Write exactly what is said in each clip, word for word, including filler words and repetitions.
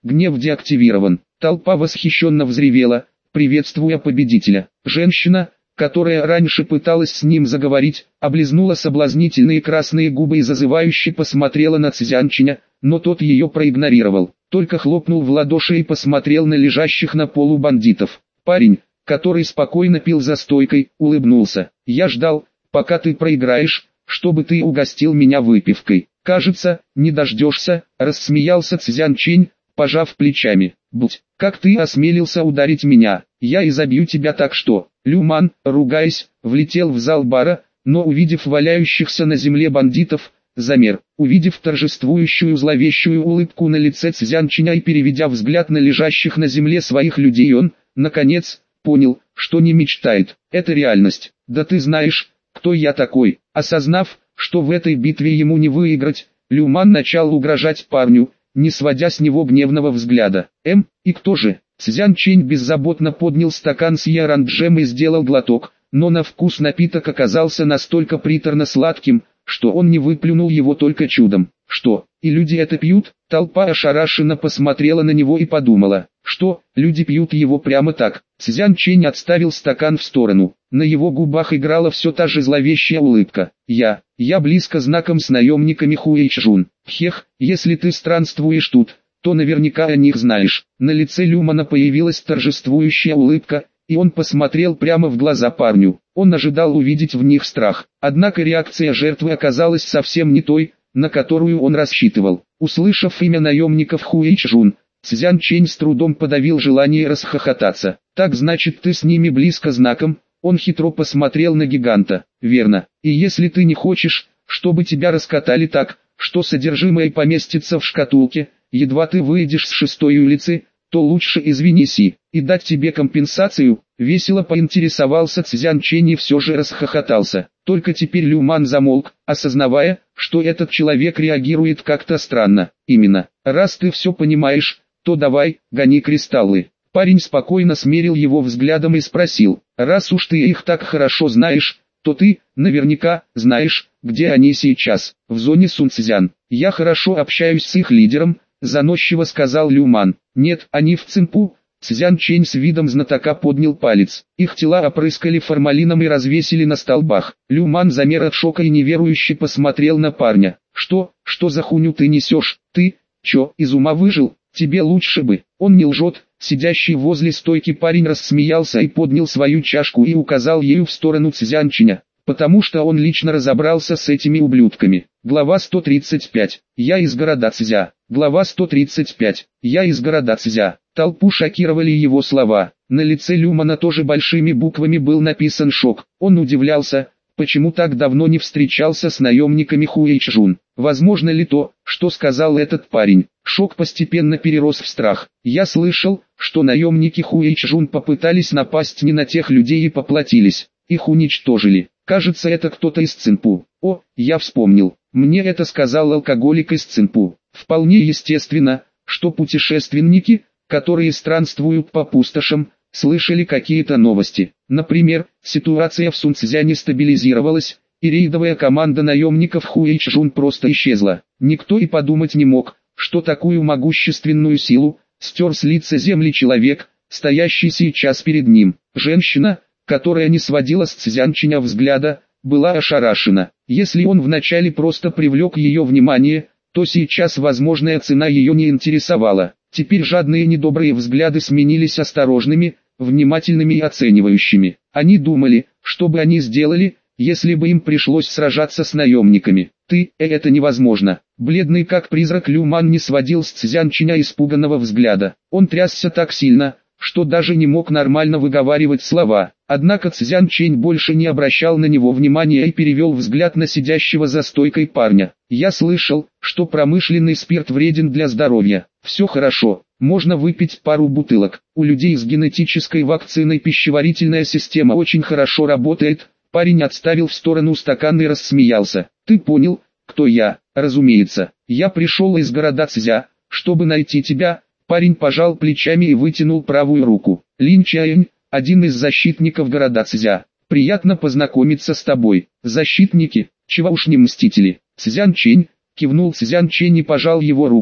Гнев деактивирован. Толпа восхищенно взревела, приветствуя победителя. Женщина, которая раньше пыталась с ним заговорить, облизнула соблазнительные красные губы и зазывающе посмотрела на Цзянчиня, но тот ее проигнорировал, только хлопнул в ладоши и посмотрел на лежащих на полу бандитов. Парень, который спокойно пил за стойкой, улыбнулся. «Я ждал, пока ты проиграешь, чтобы ты угостил меня выпивкой. Кажется, не дождешься», — рассмеялся Цзянчень, пожав плечами. «Будь, как ты осмелился ударить меня, я изобью тебя так что...» Люман, ругаясь, влетел в зал бара, но увидев валяющихся на земле бандитов, замер. Увидев торжествующую зловещую улыбку на лице Цзянчиня и переведя взгляд на лежащих на земле своих людей, он, наконец, понял, что не мечтает. Это реальность. «Да ты знаешь, кто я такой». Осознав, что в этой битве ему не выиграть, Люман начал угрожать парню, не сводя с него гневного взгляда. «Эм, и кто же?» Цзянчень беззаботно поднял стакан с яранджем и сделал глоток, но на вкус напиток оказался настолько приторно-сладким, что он не выплюнул его только чудом. «Что, и люди это пьют?» Толпа ошарашенно посмотрела на него и подумала, что, люди пьют его прямо так. Цзянчень отставил стакан в сторону. На его губах играла все та же зловещая улыбка. «Я, я близко знаком с наемниками Хуэйчжун. Хех, если ты странствуешь тут, то наверняка о них знаешь». На лице Люмана появилась торжествующая улыбка, и он посмотрел прямо в глаза парню. Он ожидал увидеть в них страх. Однако реакция жертвы оказалась совсем не той, на которую он рассчитывал. Услышав имя наемников Хуэйчжун, Цзянчень с трудом подавил желание расхохотаться. «Так значит ты с ними близко знаком?» Он хитро посмотрел на гиганта. «Верно. И если ты не хочешь, чтобы тебя раскатали так, что содержимое поместится в шкатулке, едва ты выйдешь с шестой улицы, то лучше извинись и, и дать тебе компенсацию». Весело поинтересовался Цзянчень и все же расхохотался. Только теперь Люман замолк, осознавая, что этот человек реагирует как-то странно. «Именно. Раз ты все понимаешь, то давай, гони кристаллы». Парень спокойно смерил его взглядом и спросил: «Раз уж ты их так хорошо знаешь, то ты, наверняка, знаешь, где они сейчас?» «В зоне Сунцзян. Я хорошо общаюсь с их лидером», — заносчиво сказал Люман. «Нет, они в Цинпу». Цзянчень с видом знатока поднял палец. Их тела опрыскали формалином и развесили на столбах. Люман замер от шока и неверующе посмотрел на парня. «Что, что за хуйню ты несешь? Ты, чё, из ума выжил? Тебе лучше бы». Он не лжет. Сидящий возле стойки парень рассмеялся и поднял свою чашку и указал ею в сторону Цзянченя, потому что он лично разобрался с этими ублюдками. Глава сто тридцать пять. Я из города Цзя. Глава сто тридцать пять. Я из города Цзя. Толпу шокировали его слова. На лице Люмана тоже большими буквами был написан шок. Он удивлялся, почему так давно не встречался с наемниками Хуэйчжун. Возможно ли то, что сказал этот парень? Шок постепенно перерос в страх. «Я слышал, что наемники Хуэйчжун попытались напасть не на тех людей и поплатились. Их уничтожили. Кажется, это кто-то из Цинпу. О, я вспомнил. Мне это сказал алкоголик из Цинпу. Вполне естественно, что путешественники, которые странствуют по пустошам, слышали какие-то новости. Например, ситуация в Сунцзяне стабилизировалась, и рейдовая команда наемников Хуэйчжун просто исчезла. Никто и подумать не мог, что такую могущественную силу стер с лица земли человек, стоящий сейчас перед ним. Женщина, которая не сводила с Цзянченя взгляда, была ошарашена. Если он вначале просто привлек ее внимание, то сейчас возможная цена ее не интересовала. Теперь жадные недобрые взгляды сменились осторожными, внимательными и оценивающими. Они думали, что бы они сделали, если бы им пришлось сражаться с наемниками. «Ты, э, это невозможно». Бледный как призрак Люман не сводил с Цзянченя испуганного взгляда. Он трясся так сильно, что даже не мог нормально выговаривать слова. Однако Цзянчень больше не обращал на него внимания и перевел взгляд на сидящего за стойкой парня. «Я слышал, что промышленный спирт вреден для здоровья. Все хорошо, можно выпить пару бутылок. У людей с генетической вакциной пищеварительная система очень хорошо работает». Парень отставил в сторону стакан и рассмеялся. «Ты понял, кто я?» «Разумеется, я пришел из города Цзя, чтобы найти тебя». Парень пожал плечами и вытянул правую руку. «Лин Чаянь, один из защитников города Цзя. Приятно познакомиться с тобой». «Защитники? Чего уж не мстители». «Цзянчень», кивнул Цзянчень и пожал его руку,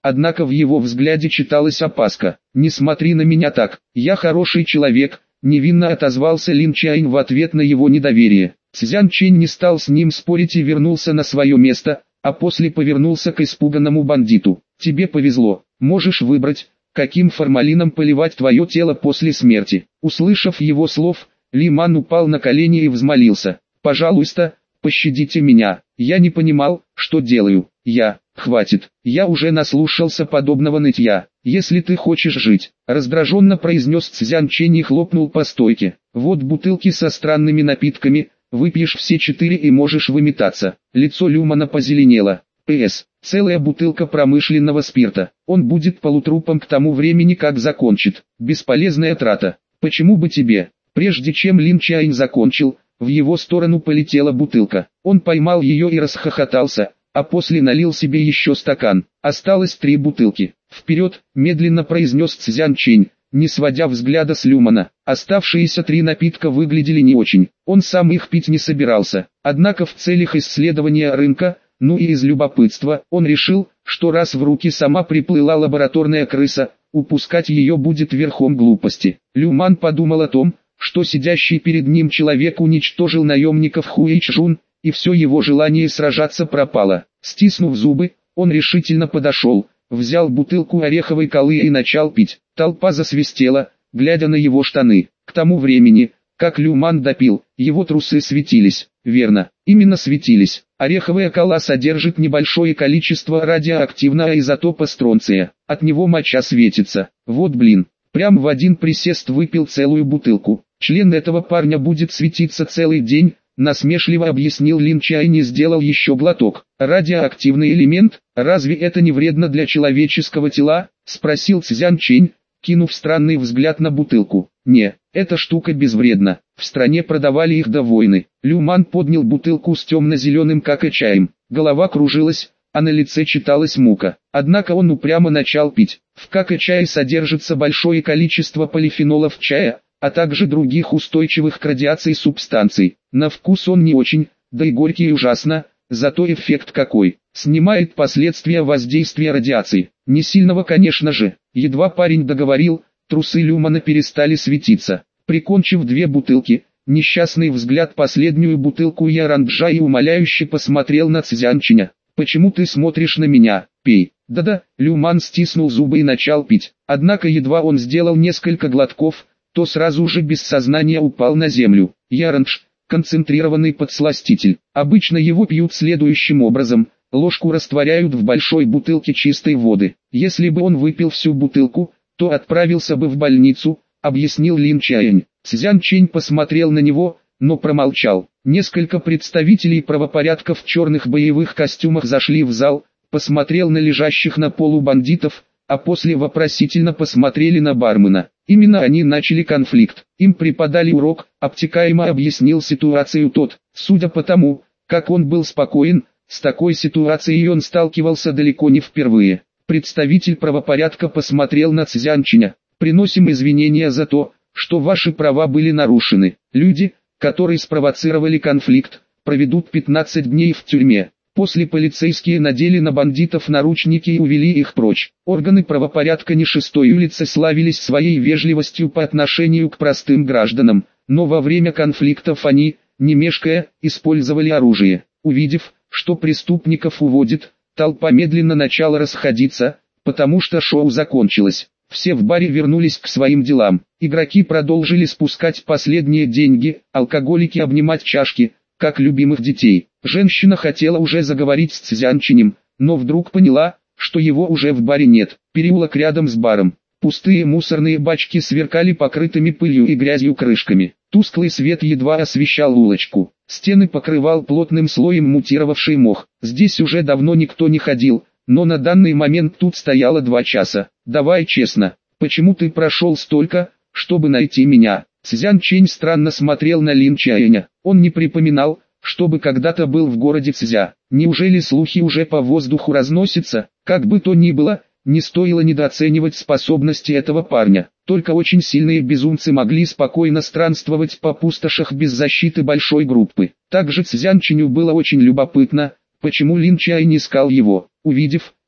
однако в его взгляде читалась опаска. «Не смотри на меня так, я хороший человек», — невинно отозвался Лин Чайн в ответ на его недоверие. Цзян Чэнь не стал с ним спорить и вернулся на свое место, а после повернулся к испуганному бандиту. «Тебе повезло, можешь выбрать, каким формалином поливать твое тело после смерти». Услышав его слов, Ли Ман упал на колени и взмолился: «Пожалуйста, пощадите меня, я не понимал, что делаю, я, хватит, я уже наслушался подобного нытья, если ты хочешь жить», раздраженно произнес Цзян Чэнь и хлопнул по стойке. «Вот бутылки со странными напитками, выпьешь все четыре и можешь выметаться». Лицо Люмана позеленело. «П.С. Целая бутылка промышленного спирта, он будет полутрупом к тому времени, как закончит, бесполезная трата, почему бы тебе?» Прежде чем Лин Чайн закончил, в его сторону полетела бутылка. Он поймал ее и расхохотался, а после налил себе еще стакан. Осталось три бутылки. «Вперед!» – медленно произнес Цзян Чэнь, не сводя взгляда с Люмана. Оставшиеся три напитка выглядели не очень. Он сам их пить не собирался. Однако в целях исследования рынка, ну и из любопытства, он решил, что раз в руки сама приплыла лабораторная крыса, упускать ее будет верхом глупости. Люман подумал о том, что сидящий перед ним человек уничтожил наемников Хуэйчжун, и все его желание сражаться пропало. Стиснув зубы, он решительно подошел, взял бутылку ореховой колы и начал пить. Толпа засвистела, глядя на его штаны. К тому времени, как Люман допил, его трусы светились. Верно, именно светились. Ореховая кола содержит небольшое количество радиоактивного изотопа стронция. От него моча светится. Вот блин, прям в один присест выпил целую бутылку. Член этого парня будет светиться целый день, насмешливо объяснил Лин Чайн и сделал еще глоток. Радиоактивный элемент, разве это не вредно для человеческого тела? Спросил Цзян Чэнь, кинув странный взгляд на бутылку. Не, эта штука безвредна, в стране продавали их до войны. Люман поднял бутылку с темно-зеленым какэ-чаем. Голова кружилась, а на лице читалась мука. Однако он упрямо начал пить. В какэ-чае содержится большое количество полифенолов чая, а также других устойчивых к радиации субстанций. На вкус он не очень, да и горький ужасно, зато эффект какой. Снимает последствия воздействия радиации. Не сильного, конечно же. Едва парень договорил, трусы Люмана перестали светиться. Прикончив две бутылки, несчастный взгляд последнюю бутылку Яранджа и умоляюще посмотрел на Цзянчиня. «Почему ты смотришь на меня? Пей». «Да-да», Люман стиснул зубы и начал пить. Однако едва он сделал несколько глотков, то сразу же без сознания упал на землю. Ярандж – концентрированный подсластитель. Обычно его пьют следующим образом. Ложку растворяют в большой бутылке чистой воды. Если бы он выпил всю бутылку, то отправился бы в больницу, объяснил Лин Чайн. Цзян Чэнь посмотрел на него, но промолчал. Несколько представителей правопорядка в черных боевых костюмах зашли в зал, посмотрел на лежащих на полу бандитов, а после вопросительно посмотрели на бармена. Именно они начали конфликт. Им преподали урок, обтекаемо объяснил ситуацию тот. Судя по тому, как он был спокоен, с такой ситуацией он сталкивался далеко не впервые. Представитель правопорядка посмотрел на Цзянчиня. «Приносим извинения за то, что ваши права были нарушены. Люди, которые спровоцировали конфликт, проведут пятнадцать дней в тюрьме». После полицейские надели на бандитов наручники и увели их прочь. Органы правопорядка не шестой улицы славились своей вежливостью по отношению к простым гражданам, но во время конфликтов они, не мешкая, использовали оружие. Увидев, что преступников уводит, толпа медленно начала расходиться, потому что шоу закончилось. Все в баре вернулись к своим делам. Игроки продолжили спускать последние деньги, алкоголики обнимать чашки, как любимых детей. Женщина хотела уже заговорить с Цзянчинем, но вдруг поняла, что его уже в баре нет. Переулок рядом с баром. Пустые мусорные бачки сверкали покрытыми пылью и грязью крышками. Тусклый свет едва освещал улочку. Стены покрывал плотным слоем мутировавший мох. Здесь уже давно никто не ходил, но на данный момент тут стояло два часа. «Давай честно, почему ты прошел столько, чтобы найти меня?» Цзян Чэнь странно смотрел на Лин Чайня. Он не припоминал, чтобы когда-то был в городе Цзя. Неужели слухи уже по воздуху разносятся? Как бы то ни было, не стоило недооценивать способности этого парня. Только очень сильные безумцы могли спокойно странствовать по пустошах без защиты большой группы. Также Цзянчиню было очень любопытно, почему Лин Чай не искал его. Увидев,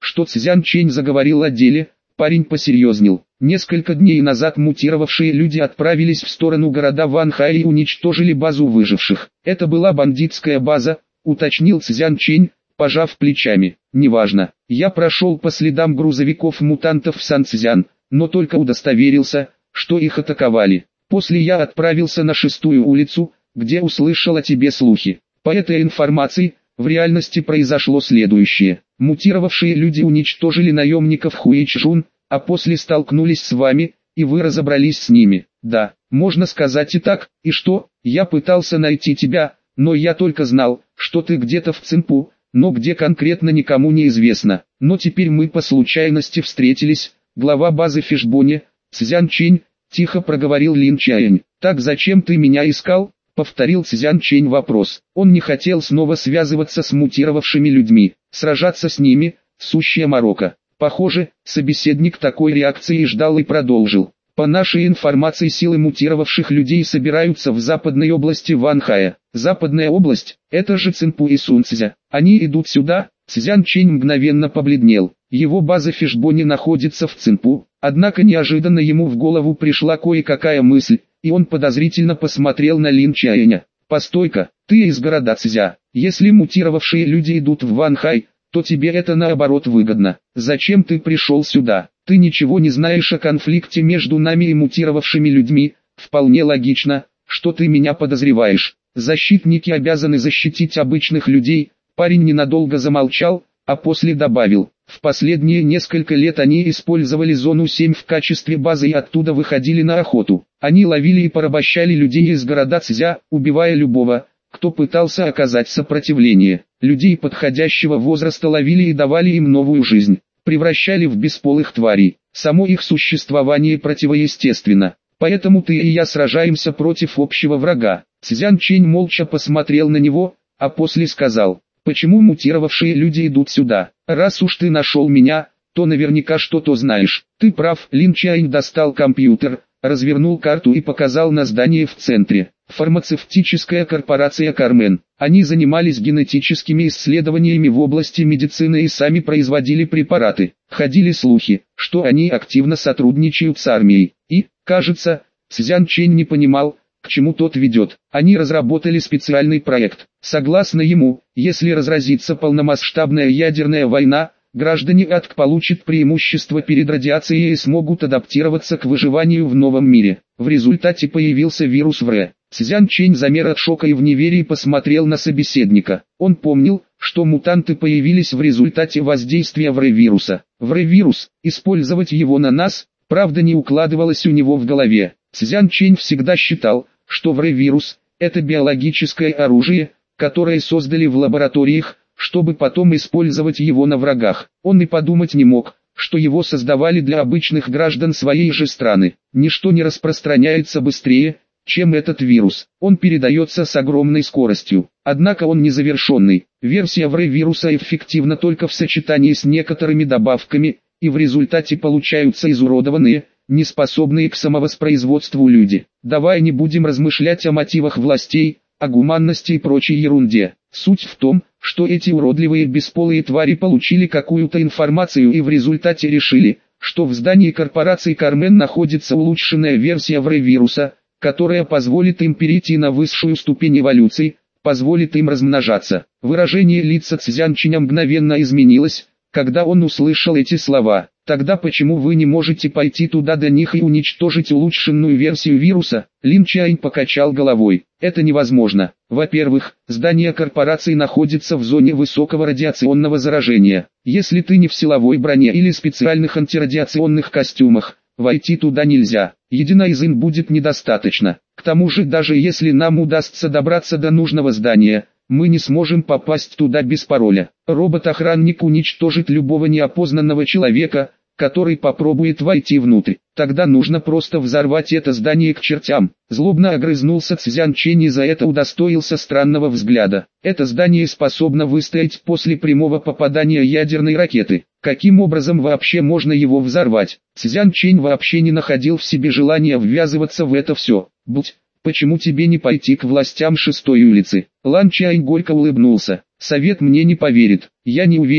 что Цзян Чэнь заговорил о деле, парень посерьезнел. Несколько дней назад мутировавшие люди отправились в сторону города Ванхай и уничтожили базу выживших. Это была бандитская база, уточнил Цзян Чэнь, пожав плечами. Неважно, я прошел по следам грузовиков-мутантов в Санцзян, но только удостоверился, что их атаковали. После я отправился на шестую улицу, где услышал о тебе слухи. По этой информации, в реальности произошло следующее. Мутировавшие люди уничтожили наемников Хуэйчжун, а после столкнулись с вами, и вы разобрались с ними. Да, можно сказать и так. И что, я пытался найти тебя, но я только знал, что ты где-то в Цинпу, но где конкретно никому не известно. Но теперь мы по случайности встретились. Глава базы Фишбоне, Цзян Чэнь, тихо проговорил Лин Чаянь. Так зачем ты меня искал? Повторил Цзян Чэнь вопрос. Он не хотел снова связываться с мутировавшими людьми, сражаться с ними, сущая морока. Похоже, собеседник такой реакции ждал и продолжил. По нашей информации, силы мутировавших людей собираются в западной области Ванхая. Западная область, это же Цинпу и Сунцзя. Они идут сюда. Цзян Чэнь мгновенно побледнел. Его база Фишбоне находится в Цинпу, однако неожиданно ему в голову пришла кое-какая мысль, и он подозрительно посмотрел на Лин Чаэня. «Постой-ка, ты из города Цзя. Если мутировавшие люди идут в Ванхай, то тебе это наоборот выгодно. Зачем ты пришел сюда? Ты ничего не знаешь о конфликте между нами и мутировавшими людьми. Вполне логично, что ты меня подозреваешь. Защитники обязаны защитить обычных людей». Парень ненадолго замолчал, а после добавил. В последние несколько лет они использовали зону семь в качестве базы и оттуда выходили на охоту. Они ловили и порабощали людей из города Цзя, убивая любого, кто пытался оказать сопротивление. Людей подходящего возраста ловили и давали им новую жизнь, превращали в бесполых тварей. Само их существование противоестественно. Поэтому ты и я сражаемся против общего врага. Цзян Чэнь молча посмотрел на него, а после сказал. Почему мутировавшие люди идут сюда? Раз уж ты нашел меня, то наверняка что-то знаешь. Ты прав. Лин Чаэнь достал компьютер, развернул карту и показал на здание в центре. Фармацевтическая корпорация Кармен. Они занимались генетическими исследованиями в области медицины и сами производили препараты. Ходили слухи, что они активно сотрудничают с армией. И, кажется, Цзян Чэнь не понимал, к чему тот ведет. Они разработали специальный проект. Согласно ему, если разразится полномасштабная ядерная война, граждане АТК получат преимущество перед радиацией и смогут адаптироваться к выживанию в новом мире. В результате появился вирус ВР. Цзян Чэнь замер от шока и в неверии посмотрел на собеседника. Он помнил, что мутанты появились в результате воздействия ВР-вируса. ВР-вирус, использовать его на нас, правда не укладывалось у него в голове. Цзян Чэнь всегда считал, что ВР-вирус – это биологическое оружие, которое создали в лабораториях, чтобы потом использовать его на врагах. Он и подумать не мог, что его создавали для обычных граждан своей же страны. Ничто не распространяется быстрее, чем этот вирус. Он передается с огромной скоростью. Однако он незавершенный. Версия ВР-вируса эффективна только в сочетании с некоторыми добавками, и в результате получаются изуродованные, неспособные к самовоспроизводству люди. Давай не будем размышлять о мотивах властей, о гуманности и прочей ерунде. Суть в том, что эти уродливые бесполые твари получили какую-то информацию и в результате решили, что в здании корпорации Кармен находится улучшенная версия ВР-вируса, которая позволит им перейти на высшую ступень эволюции, позволит им размножаться. Выражение лица Цзян Чэня мгновенно изменилось, когда он услышал эти слова. Тогда почему вы не можете пойти туда до них и уничтожить улучшенную версию вируса? Лин Чаэнь покачал головой. Это невозможно. Во-первых, здание корпорации находится в зоне высокого радиационного заражения. Если ты не в силовой броне или специальных антирадиационных костюмах, войти туда нельзя. Единоизын будет недостаточно. К тому же, даже если нам удастся добраться до нужного здания, мы не сможем попасть туда без пароля. Робот-охранник уничтожит любого неопознанного человека, который попробует войти внутрь. Тогда нужно просто взорвать это здание к чертям. Злобно огрызнулся Цзян Чэнь и за это удостоился странного взгляда. Это здание способно выстоять после прямого попадания ядерной ракеты. Каким образом вообще можно его взорвать? Цзян Чэнь вообще не находил в себе желания ввязываться в это все. Будь, почему тебе не пойти к властям шестой улицы? Лан Чаэнь горько улыбнулся. Совет мне не поверит. Я не уверен,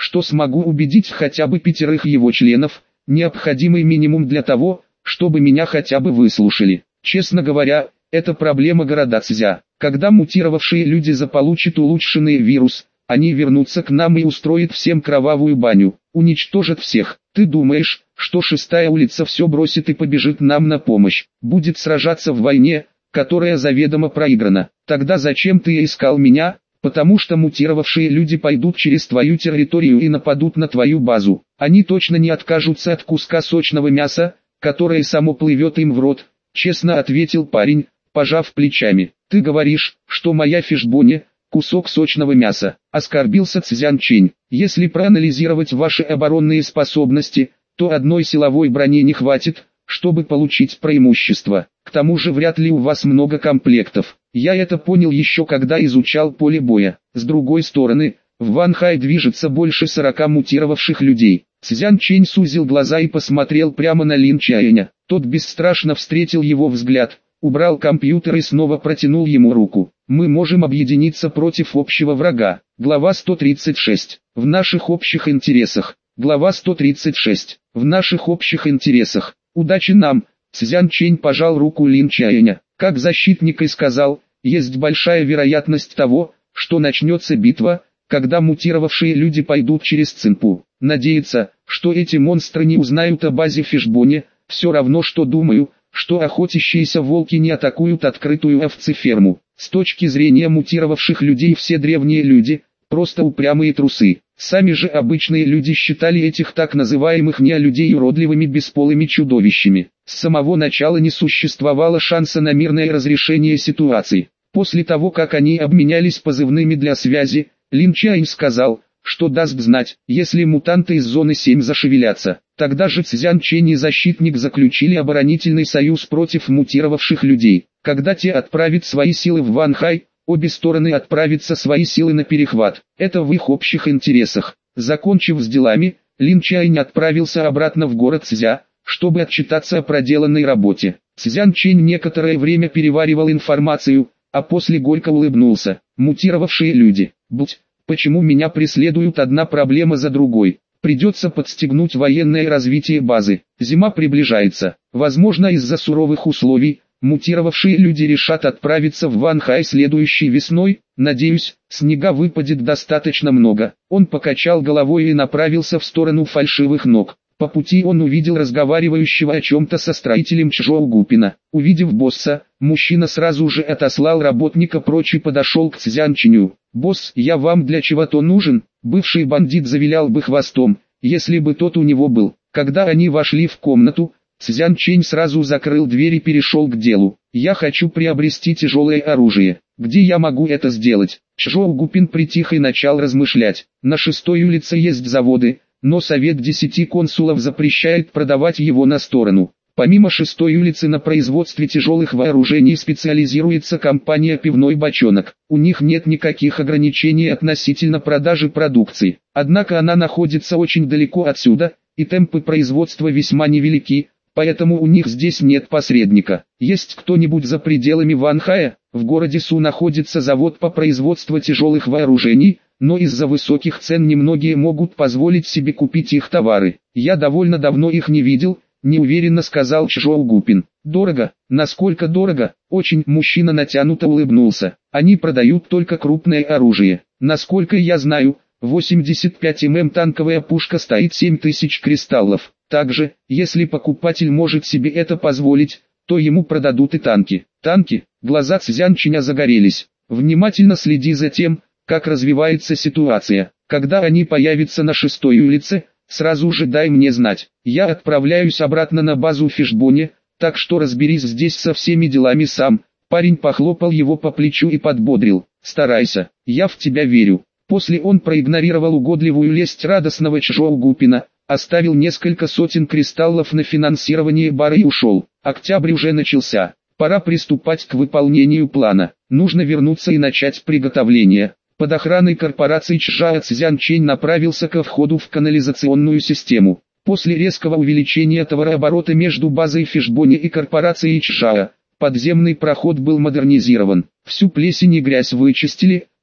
что смогу убедить хотя бы пятерых его членов, необходимый минимум для того, чтобы меня хотя бы выслушали. Честно говоря, это проблема города Цзя. Когда мутировавшие люди заполучат улучшенный вирус, они вернутся к нам и устроят всем кровавую баню, уничтожат всех. Ты думаешь, что шестая улица все бросит и побежит нам на помощь, будет сражаться в войне, которая заведомо проиграна? Тогда зачем ты искал меня? Потому что мутировавшие люди пойдут через твою территорию и нападут на твою базу. Они точно не откажутся от куска сочного мяса, которое само плывет им в рот, честно ответил парень, пожав плечами. Ты говоришь, что моя фишбони – кусок сочного мяса, оскорбился Цзян Чэнь. Если проанализировать ваши оборонные способности, то одной силовой брони не хватит, чтобы получить преимущество. К тому же вряд ли у вас много комплектов. Я это понял еще когда изучал поле боя. С другой стороны, в Ванхай движется больше сорока мутировавших людей. Цзян Чэнь сузил глаза и посмотрел прямо на Лин Чаэня. Тот бесстрашно встретил его взгляд, убрал компьютер и снова протянул ему руку. Мы можем объединиться против общего врага. Глава сто тридцать шесть. В наших общих интересах. Глава сто тридцать шесть. В наших общих интересах. Удачи нам. Цзян Чэнь пожал руку Лин Чаэня. Как защитник и сказал, есть большая вероятность того, что начнется битва, когда мутировавшие люди пойдут через Цинпу. Надеяться, что эти монстры не узнают о базе Фишбони, все равно что думаю, что охотящиеся волки не атакуют открытую овцеферму. С точки зрения мутировавших людей все древние люди – просто упрямые трусы. Сами же обычные люди считали этих так называемых неолюдей уродливыми бесполыми чудовищами. С самого начала не существовало шанса на мирное разрешение ситуации. После того, как они обменялись позывными для связи, Лин Чаэнь сказал, что даст знать, если мутанты из зоны семь зашевелятся. Тогда же Цзян Чэнь и защитник заключили оборонительный союз против мутировавших людей. Когда те отправят свои силы в Ванхай, обе стороны отправятся свои силы на перехват. Это в их общих интересах. Закончив с делами, Лин Чаэнь отправился обратно в город Цзя, чтобы отчитаться о проделанной работе. Цзян Чэнь некоторое время переваривал информацию, а после горько улыбнулся. Мутировавшие люди. Будь, почему меня преследуют одна проблема за другой? Придется подстегнуть военное развитие базы. Зима приближается. Возможно, из-за суровых условий, мутировавшие люди решат отправиться в Ванхай следующей весной. Надеюсь, снега выпадет достаточно много. Он покачал головой и направился в сторону фальшивых ног. По пути он увидел разговаривающего о чем-то со строителем Чжоу Гупина. Увидев босса, мужчина сразу же отослал работника прочь и подошел к Цзян Чэню. «Босс, я вам для чего-то нужен?» Бывший бандит завилял бы хвостом, если бы тот у него был. Когда они вошли в комнату, Цзян Чэнь сразу закрыл дверь и перешел к делу. «Я хочу приобрести тяжелое оружие. Где я могу это сделать?» Чжоу Гупин притих и начал размышлять. На шестой улице есть заводы, но Совет Десяти Консулов запрещает продавать его на сторону. Помимо шестой улицы на производстве тяжелых вооружений специализируется компания «Пивной бочонок». У них нет никаких ограничений относительно продажи продукции. Однако она находится очень далеко отсюда, и темпы производства весьма невелики, поэтому у них здесь нет посредника. Есть кто-нибудь за пределами Ванхая? В городе Су находится завод по производству тяжелых вооружений, но из-за высоких цен немногие могут позволить себе купить их товары. Я довольно давно их не видел, неуверенно сказал Чжоу Гупин. Дорого? Насколько дорого? Очень. Мужчина натянуто улыбнулся. Они продают только крупное оружие. Насколько я знаю, восемьдесят пять миллиметров танковая пушка стоит семь тысяч кристаллов. Также, если покупатель может себе это позволить, то ему продадут и танки. Танки? Глаза Цзян Чэня загорелись. Внимательно следи за тем, как развивается ситуация. Когда они появятся на шестой улице, сразу же дай мне знать. Я отправляюсь обратно на базу Фишбони, так что разберись здесь со всеми делами сам. Парень похлопал его по плечу и подбодрил. Старайся, я в тебя верю. После он проигнорировал угодливую лесть радостного Чжоу Гупина, оставил несколько сотен кристаллов на финансирование бара и ушел. Октябрь уже начался. Пора приступать к выполнению плана. Нужно вернуться и начать приготовление. Под охраной корпорации Чжао Цзян Чэнь направился ко входу в канализационную систему. После резкого увеличения товарооборота между базой Фишбони и корпорацией Чжао, подземный проход был модернизирован. Всю плесень и грязь вычистили,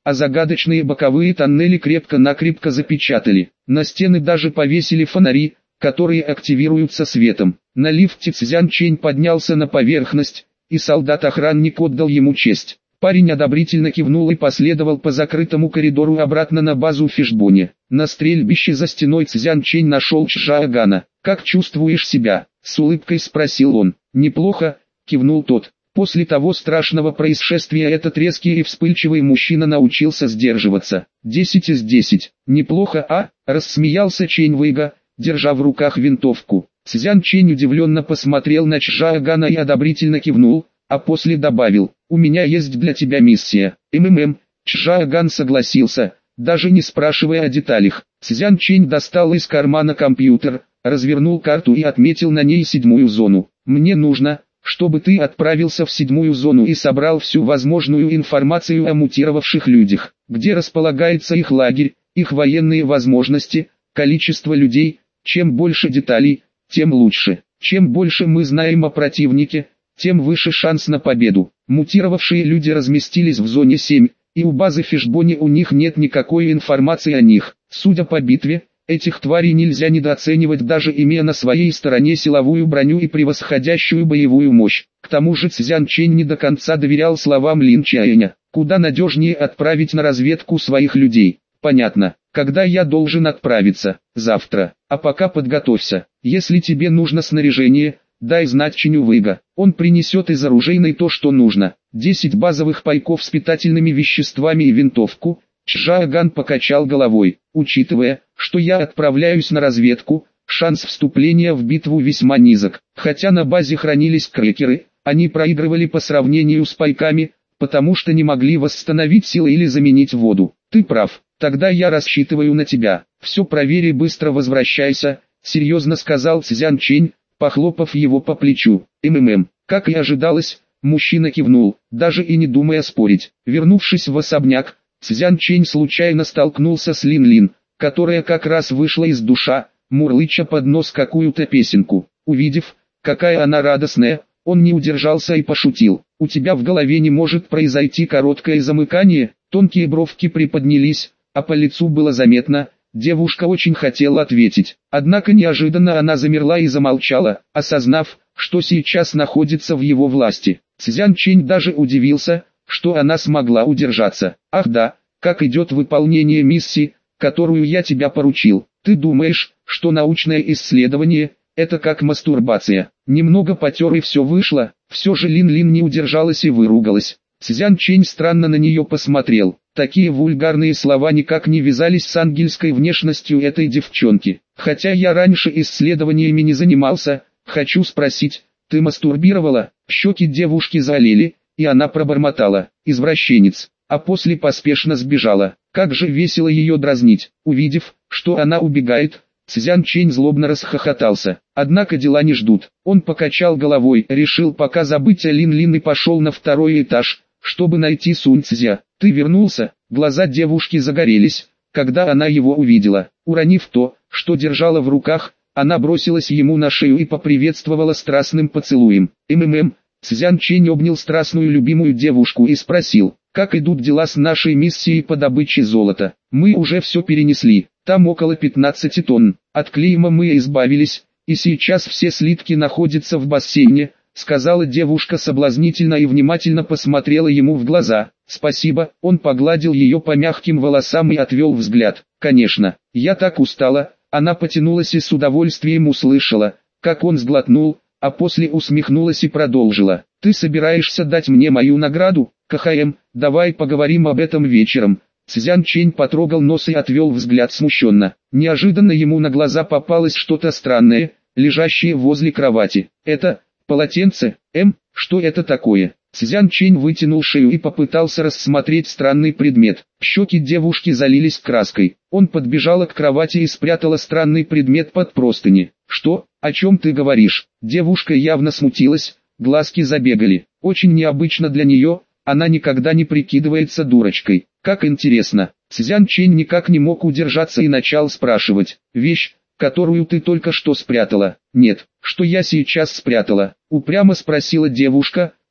а загадочные боковые тоннели крепко-накрепко запечатали. На стены даже повесили фонари, которые активируются светом. На лифте Цзян Чэнь поднялся на поверхность, и солдат-охранник отдал ему честь. Парень одобрительно кивнул и последовал по закрытому коридору обратно на базу в Фишбоне. На стрельбище за стеной Цзян Чэнь нашел Чжаогана. «Как чувствуешь себя?» — с улыбкой спросил он. «Неплохо», — кивнул тот. После того страшного происшествия этот резкий и вспыльчивый мужчина научился сдерживаться. «Десять из десять. Неплохо, а?» — рассмеялся Чэнь Вэйга, держа в руках винтовку. Цзян Чэнь удивленно посмотрел на Чжаогана и одобрительно кивнул, а после добавил: «У меня есть для тебя миссия». «МММ», Чжаоган согласился, даже не спрашивая о деталях. Цзян Чэнь достал из кармана компьютер, развернул карту и отметил на ней седьмую зону. «Мне нужно, чтобы ты отправился в седьмую зону и собрал всю возможную информацию о мутировавших людях, где располагается их лагерь, их военные возможности, количество людей. Чем больше деталей, тем лучше. Чем больше мы знаем о противнике, тем выше шанс на победу». Мутировавшие люди разместились в зоне семь, и у базы Фишбоне у них нет никакой информации о них. Судя по битве, этих тварей нельзя недооценивать, даже имея на своей стороне силовую броню и превосходящую боевую мощь. К тому же Цзян Чэнь не до конца доверял словам Лин Чаэня. Куда надежнее отправить на разведку своих людей. «Понятно. Когда я должен отправиться?» «Завтра. А пока подготовься. Если тебе нужно снаряжение, дай знать Чэню Вэйга. Он принесет из оружейной то, что нужно. десять базовых пайков с питательными веществами и винтовку». Чжаоган покачал головой. «Учитывая, что я отправляюсь на разведку, шанс вступления в битву весьма низок. Хотя на базе хранились крекеры, они проигрывали по сравнению с пайками, потому что не могли восстановить силы или заменить воду. Ты прав. Тогда я рассчитываю на тебя. Все проверь и быстро возвращайся», — серьезно сказал Цзян Чэнь, похлопав его по плечу. «МММ». Как и ожидалось, мужчина кивнул, даже и не думая спорить. Вернувшись в особняк, Цзян Чэнь случайно столкнулся с Лин Лин, которая как раз вышла из душа, мурлыча под нос какую-то песенку. Увидев, какая она радостная, он не удержался и пошутил: «У тебя в голове не может произойти короткое замыкание?» Тонкие бровки приподнялись, а по лицу было заметно, девушка очень хотела ответить. Однако неожиданно она замерла и замолчала, осознав, что сейчас находится в его власти. Цзян Чэнь даже удивился, что она смогла удержаться. «Ах да, как идет выполнение миссии, которую я тебя поручил. Ты думаешь, что научное исследование – это как мастурбация?» Немного потер и все вышло. Все же Лин Лин не удержалась и выругалась. Цзян Чэнь странно на нее посмотрел. Такие вульгарные слова никак не вязались с ангельской внешностью этой девчонки. «Хотя я раньше исследованиями не занимался, хочу спросить, ты мастурбировала?» Щеки девушки залили, и она пробормотала: «Извращенец», а после поспешно сбежала. Как же весело ее дразнить. Увидев, что она убегает, Цзян Чэнь злобно расхохотался. Однако дела не ждут. Он покачал головой, решил пока забыть о Лин Лин и пошел на второй этаж, чтобы найти Сунь Цзя. «Ты вернулся?» Глаза девушки загорелись, когда она его увидела. Уронив то, что держала в руках, она бросилась ему на шею и поприветствовала страстным поцелуем. «МММ». Цзян Чэнь обнял страстную любимую девушку и спросил: «Как идут дела с нашей миссией по добыче золота?» «Мы уже все перенесли, там около пятнадцати тонн. От клейма мы избавились, и сейчас все слитки находятся в бассейне», — сказала девушка соблазнительно и внимательно посмотрела ему в глаза. «Спасибо». Он погладил ее по мягким волосам и отвел взгляд. «Конечно, я так устала». Она потянулась и с удовольствием услышала, как он сглотнул, а после усмехнулась и продолжила: «Ты собираешься дать мне мою награду? КХМ, давай поговорим об этом вечером». Цзян Чэнь потрогал нос и отвел взгляд смущенно. Неожиданно ему на глаза попалось что-то странное, лежащее возле кровати. «Это полотенце? Эм, что это такое?» Цзян Чэнь вытянул шею и попытался рассмотреть странный предмет. Щеки девушки залились краской. Он подбежала к кровати и спрятала странный предмет под простыни. «Что? О чем ты говоришь?» Девушка явно смутилась, глазки забегали. Очень необычно для нее, она никогда не прикидывается дурочкой. «Как интересно». Цзян Чэнь никак не мог удержаться и начал спрашивать: «Вещь, которую ты только что спрятала?» «Нет, что я сейчас спрятала?» упрямо спросила девушка,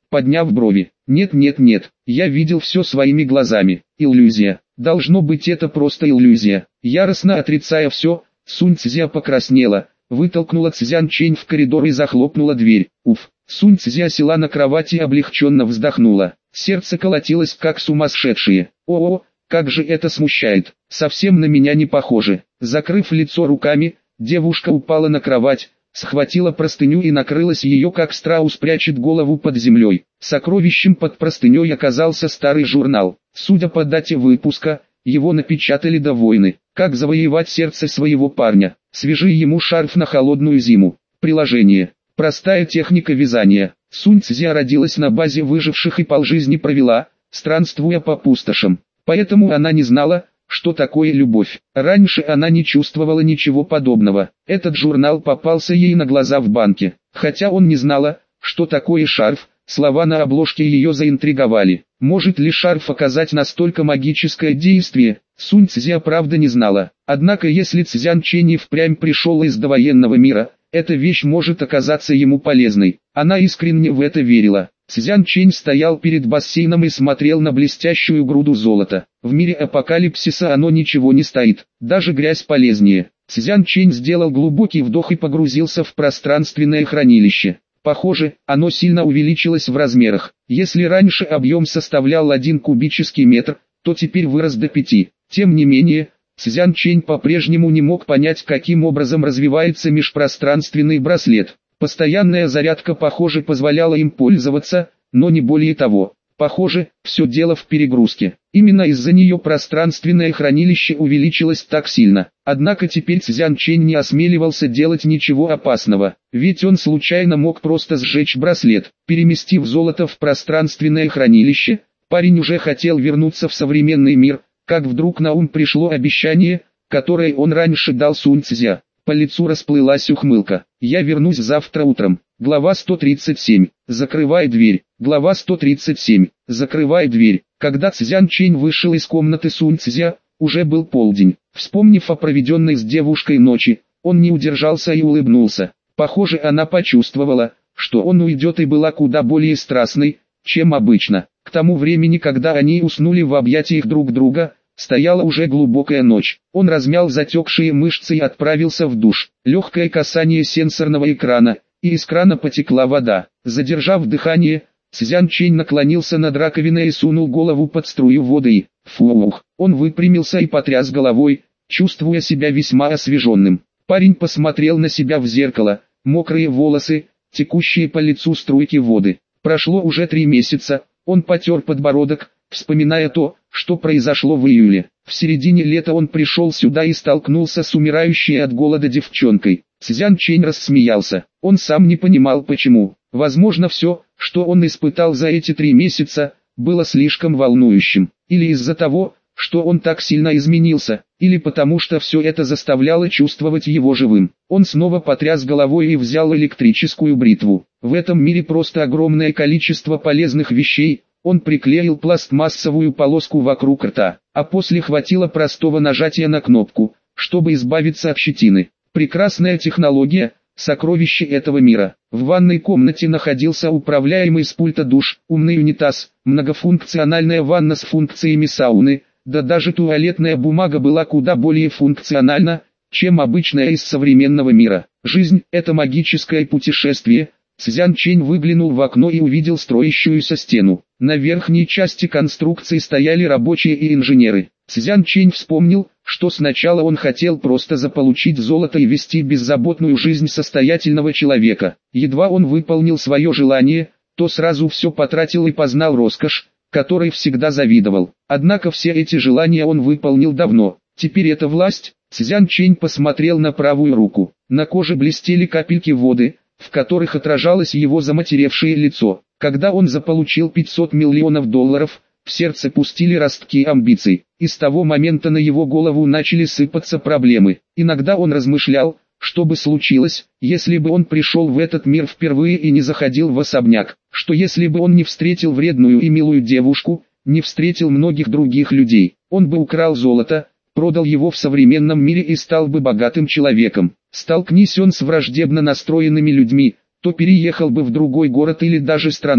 подняв брови. Нет нет нет, я видел все своими глазами. Иллюзия. Должно быть, это просто иллюзия. Яростно отрицая все, Сунь Цзя покраснела, вытолкнула Цзян Чэнь в коридор и захлопнула дверь. Уф. Сунь Цзя села на кровати и облегченно вздохнула. Сердце колотилось как сумасшедшее. О-о, как же это смущает. Совсем на меня не похоже. Закрыв лицо руками, девушка упала на кровать, схватила простыню и накрылась ее, как страус прячет голову под землей. Сокровищем под простыней оказался старый журнал. Судя по дате выпуска, его напечатали до войны. Как завоевать сердце своего парня. Свяжи ему шарф на холодную зиму. Приложение. Простая техника вязания. Сунь Цзя родилась на базе выживших и полжизни провела, странствуя по пустошам. Поэтому она не знала, что такое любовь. Раньше она не чувствовала ничего подобного. Этот журнал попался ей на глаза в банке. Хотя он не знала, что такое шарф, слова на обложке ее заинтриговали. Может ли шарф оказать настолько магическое действие? Сунь Цзя правда не знала. Однако если Цзян Чэнь и впрямь пришел из довоенного мира, эта вещь может оказаться ему полезной. Она искренне в это верила. Цзян Чэнь стоял перед бассейном и смотрел на блестящую груду золота. В мире апокалипсиса оно ничего не стоит, даже грязь полезнее. Цзян Чэнь сделал глубокий вдох и погрузился в пространственное хранилище. Похоже, оно сильно увеличилось в размерах. Если раньше объем составлял один кубический метр, то теперь вырос до пяти. Тем не менее, Цзян Чэнь по-прежнему не мог понять, каким образом развивается межпространственный браслет. Постоянная зарядка, похоже, позволяла им пользоваться, но не более того. Похоже, все дело в перегрузке. Именно из-за нее пространственное хранилище увеличилось так сильно. Однако теперь Цзян Чэнь не осмеливался делать ничего опасного, ведь он случайно мог просто сжечь браслет. Переместив золото в пространственное хранилище, парень уже хотел вернуться в современный мир, как вдруг на ум пришло обещание, которое он раньше дал Сунь Цзя. По лицу расплылась ухмылка. «Я вернусь завтра утром». Глава сто тридцать семь. Закрывай дверь. Глава сто тридцать семь. Закрывай дверь. Когда Цзян Чэнь вышел из комнаты Сунь Цзя, уже был полдень. Вспомнив о проведенной с девушкой ночи, он не удержался и улыбнулся. Похоже, она почувствовала, что он уйдет, и была куда более страстной, чем обычно. К тому времени, когда они уснули в объятиях друг друга, стояла уже глубокая ночь. Он размял затекшие мышцы и отправился в душ. Легкое касание сенсорного экрана, и из крана потекла вода. Задержав дыхание, Цзян Чэнь наклонился над раковиной и сунул голову под струю воды и... Фух! Он выпрямился и потряс головой, чувствуя себя весьма освеженным. Парень посмотрел на себя в зеркало, мокрые волосы, текущие по лицу струйки воды. Прошло уже три месяца, он потер подбородок, вспоминая то, что произошло в июле. В середине лета он пришел сюда и столкнулся с умирающей от голода девчонкой. Цзян Чэнь рассмеялся. Он сам не понимал почему. Возможно, все, что он испытал за эти три месяца, было слишком волнующим. Или из-за того, что он так сильно изменился, или потому что все это заставляло чувствовать его живым. Он снова потряс головой и взял электрическую бритву. В этом мире просто огромное количество полезных вещей. Он приклеил пластмассовую полоску вокруг рта, а после хватило простого нажатия на кнопку, чтобы избавиться от щетины. Прекрасная технология, сокровище этого мира. В ванной комнате находился управляемый с пульта душ, умный унитаз, многофункциональная ванна с функциями сауны, да даже туалетная бумага была куда более функциональна, чем обычная из современного мира. Жизнь – это магическое путешествие. Цзян Чэнь выглянул в окно и увидел строящуюся стену. На верхней части конструкции стояли рабочие и инженеры. Цзян Чэнь вспомнил, что сначала он хотел просто заполучить золото и вести беззаботную жизнь состоятельного человека. Едва он выполнил свое желание, то сразу все потратил и познал роскошь, которой всегда завидовал. Однако все эти желания он выполнил давно. Теперь это власть. Цзян Чэнь посмотрел на правую руку. На коже блестели капельки воды, в которых отражалось его заматеревшее лицо. Когда он заполучил пятьсот миллионов долларов, в сердце пустили ростки амбиций, и с того момента на его голову начали сыпаться проблемы. Иногда он размышлял, что бы случилось, если бы он пришел в этот мир впервые и не заходил в особняк, что если бы он не встретил вредную и милую девушку, не встретил многих других людей, он бы украл золото, продал его в современном мире и стал бы богатым человеком. Столкнись он с враждебно настроенными людьми, то переехал бы в другой город или даже страну,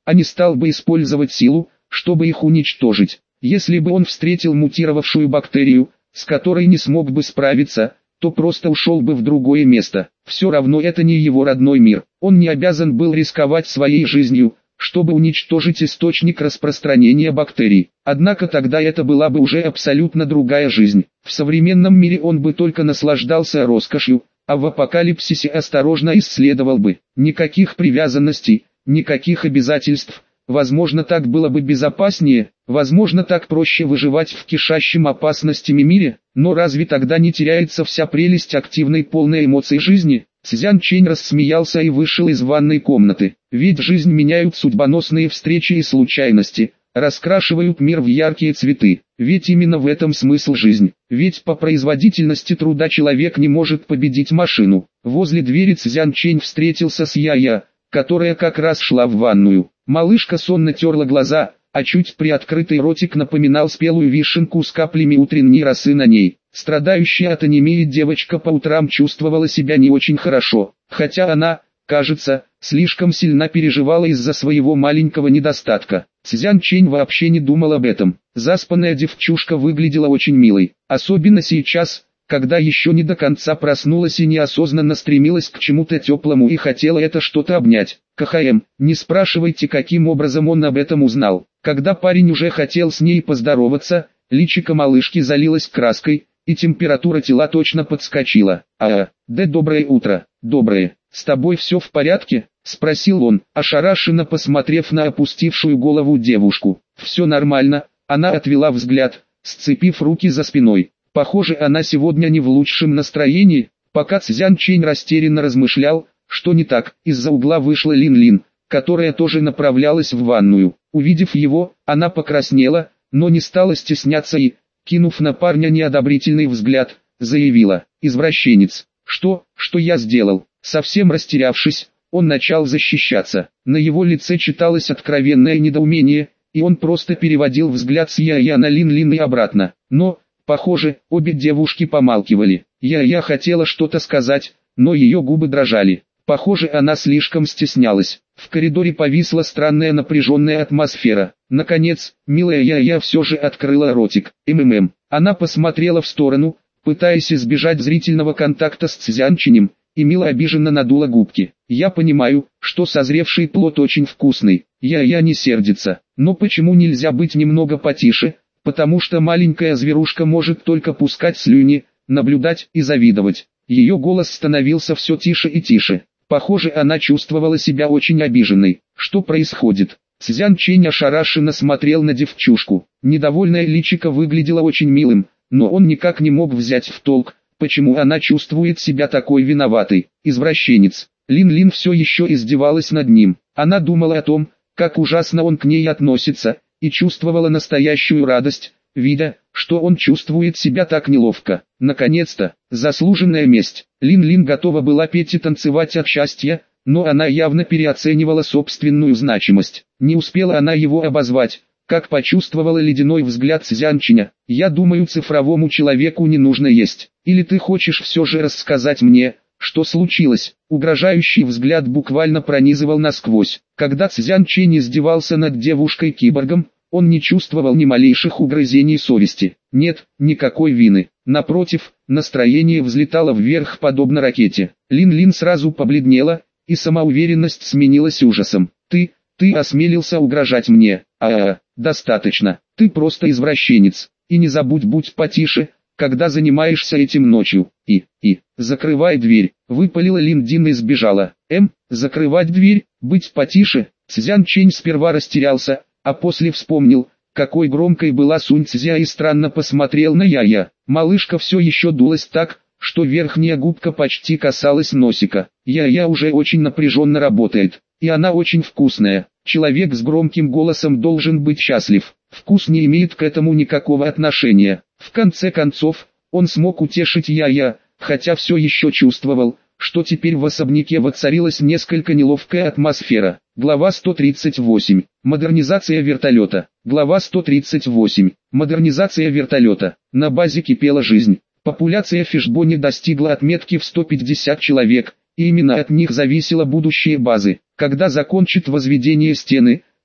а не стал бы использовать силу, чтобы их уничтожить. Если бы он встретил мутировавшую бактерию, с которой не смог бы справиться, то просто ушел бы в другое место. Все равно это не его родной мир. Он не обязан был рисковать своей жизнью, чтобы уничтожить источник распространения бактерий. Однако тогда это была бы уже абсолютно другая жизнь. В современном мире он бы только наслаждался роскошью, а в апокалипсисе осторожно исследовал бы. Никаких привязанностей, никаких обязательств. Возможно, так было бы безопаснее, возможно, так проще выживать в кишащем опасностями мире, но разве тогда не теряется вся прелесть активной полной эмоций жизни? Цзян Чэнь рассмеялся и вышел из ванной комнаты. Ведь жизнь меняют судьбоносные встречи и случайности, раскрашивают мир в яркие цветы. Ведь именно в этом смысл жизни. Ведь по производительности труда человек не может победить машину. Возле двери Цзян Чэнь встретился с Я-Я, которая как раз шла в ванную. Малышка сонно терла глаза, а чуть приоткрытый ротик напоминал спелую вишенку с каплями утренней росы на ней. Страдающая от анемии девочка по утрам чувствовала себя не очень хорошо, хотя она, кажется, слишком сильно переживала из-за своего маленького недостатка. Цзян Чэнь вообще не думал об этом. Заспанная девчушка выглядела очень милой, особенно сейчас, когда еще не до конца проснулась и неосознанно стремилась к чему-то теплому и хотела это что-то обнять. КХМ, не спрашивайте, каким образом он об этом узнал. Когда парень уже хотел с ней поздороваться, личико малышки залилось краской, и температура тела точно подскочила. «А, да доброе утро, доброе, с тобой все в порядке?» — спросил он, ошарашенно посмотрев на опустившую голову девушку. «Все нормально», — она отвела взгляд, сцепив руки за спиной. Похоже, она сегодня не в лучшем настроении. Пока Цзян Чэнь растерянно размышлял, что не так, из-за угла вышла Лин-Лин, которая тоже направлялась в ванную. Увидев его, она покраснела, но не стала стесняться и, кинув на парня неодобрительный взгляд, заявила: «Извращенец, что, что я сделал?» Совсем растерявшись, он начал защищаться. На его лице читалось откровенное недоумение, и он просто переводил взгляд с Я-Я на Лин-Лин и обратно. Но, похоже, обе девушки помалкивали. Я-Я хотела что-то сказать, но ее губы дрожали. Похоже, она слишком стеснялась. В коридоре повисла странная напряженная атмосфера. Наконец, милая Я-Я все же открыла ротик. МММ. Она посмотрела в сторону, пытаясь избежать зрительного контакта с Цзян Чэнем, и мило обиженно надула губки. «Я понимаю, что созревший плод очень вкусный. Я-Я не сердится. Но почему нельзя быть немного потише? Потому что маленькая зверушка может только пускать слюни, наблюдать и завидовать». Ее голос становился все тише и тише. Похоже, она чувствовала себя очень обиженной. Что происходит? Цзян Чэнь ошарашенно смотрел на девчушку. Недовольное личико выглядело очень милым, но он никак не мог взять в толк, почему она чувствует себя такой виноватой. Извращенец. Лин-Лин все еще издевалась над ним. Она думала о том, как ужасно он к ней относится, и чувствовала настоящую радость, видя, что он чувствует себя так неловко. Наконец-то, заслуженная месть. Лин-Лин готова была петь и танцевать от счастья, но она явно переоценивала собственную значимость. Не успела она его обозвать, как почувствовала ледяной взгляд Цзян Чэня. «Я думаю, цифровому человеку не нужно есть. Или ты хочешь все же рассказать мне, что случилось?» Угрожающий взгляд буквально пронизывал насквозь. Когда Цзян Чэнь издевался над девушкой-киборгом, он не чувствовал ни малейших угрызений совести. Нет, никакой вины. Напротив, настроение взлетало вверх подобно ракете. Лин-Лин сразу побледнела, и самоуверенность сменилась ужасом. «Ты, ты осмелился угрожать мне? А-а, достаточно. Ты просто извращенец. И не забудь, будь потише, когда занимаешься этим ночью. И, и, закрывай дверь». Выпалила Лин-Дин и сбежала. «Эм, закрывать дверь, быть потише?» Цзян Чэнь сперва растерялся, а после вспомнил, какой громкой была Сунь Цзя, и странно посмотрел на Я-Я. Малышка все еще дулась так, что верхняя губка почти касалась носика. Я-Я уже очень напряженно работает, и она очень вкусная. Человек с громким голосом должен быть счастлив. Вкус не имеет к этому никакого отношения. В конце концов, он смог утешить Я-Я, хотя все еще чувствовал, что теперь в особняке воцарилась несколько неловкая атмосфера. Глава сто тридцать восемь. Модернизация вертолета. Глава сто тридцать восемь. Модернизация вертолета. На базе кипела жизнь. Популяция Фишбони достигла отметки в сто пятьдесят человек, и именно от них зависело будущее базы. Когда закончат возведение стены,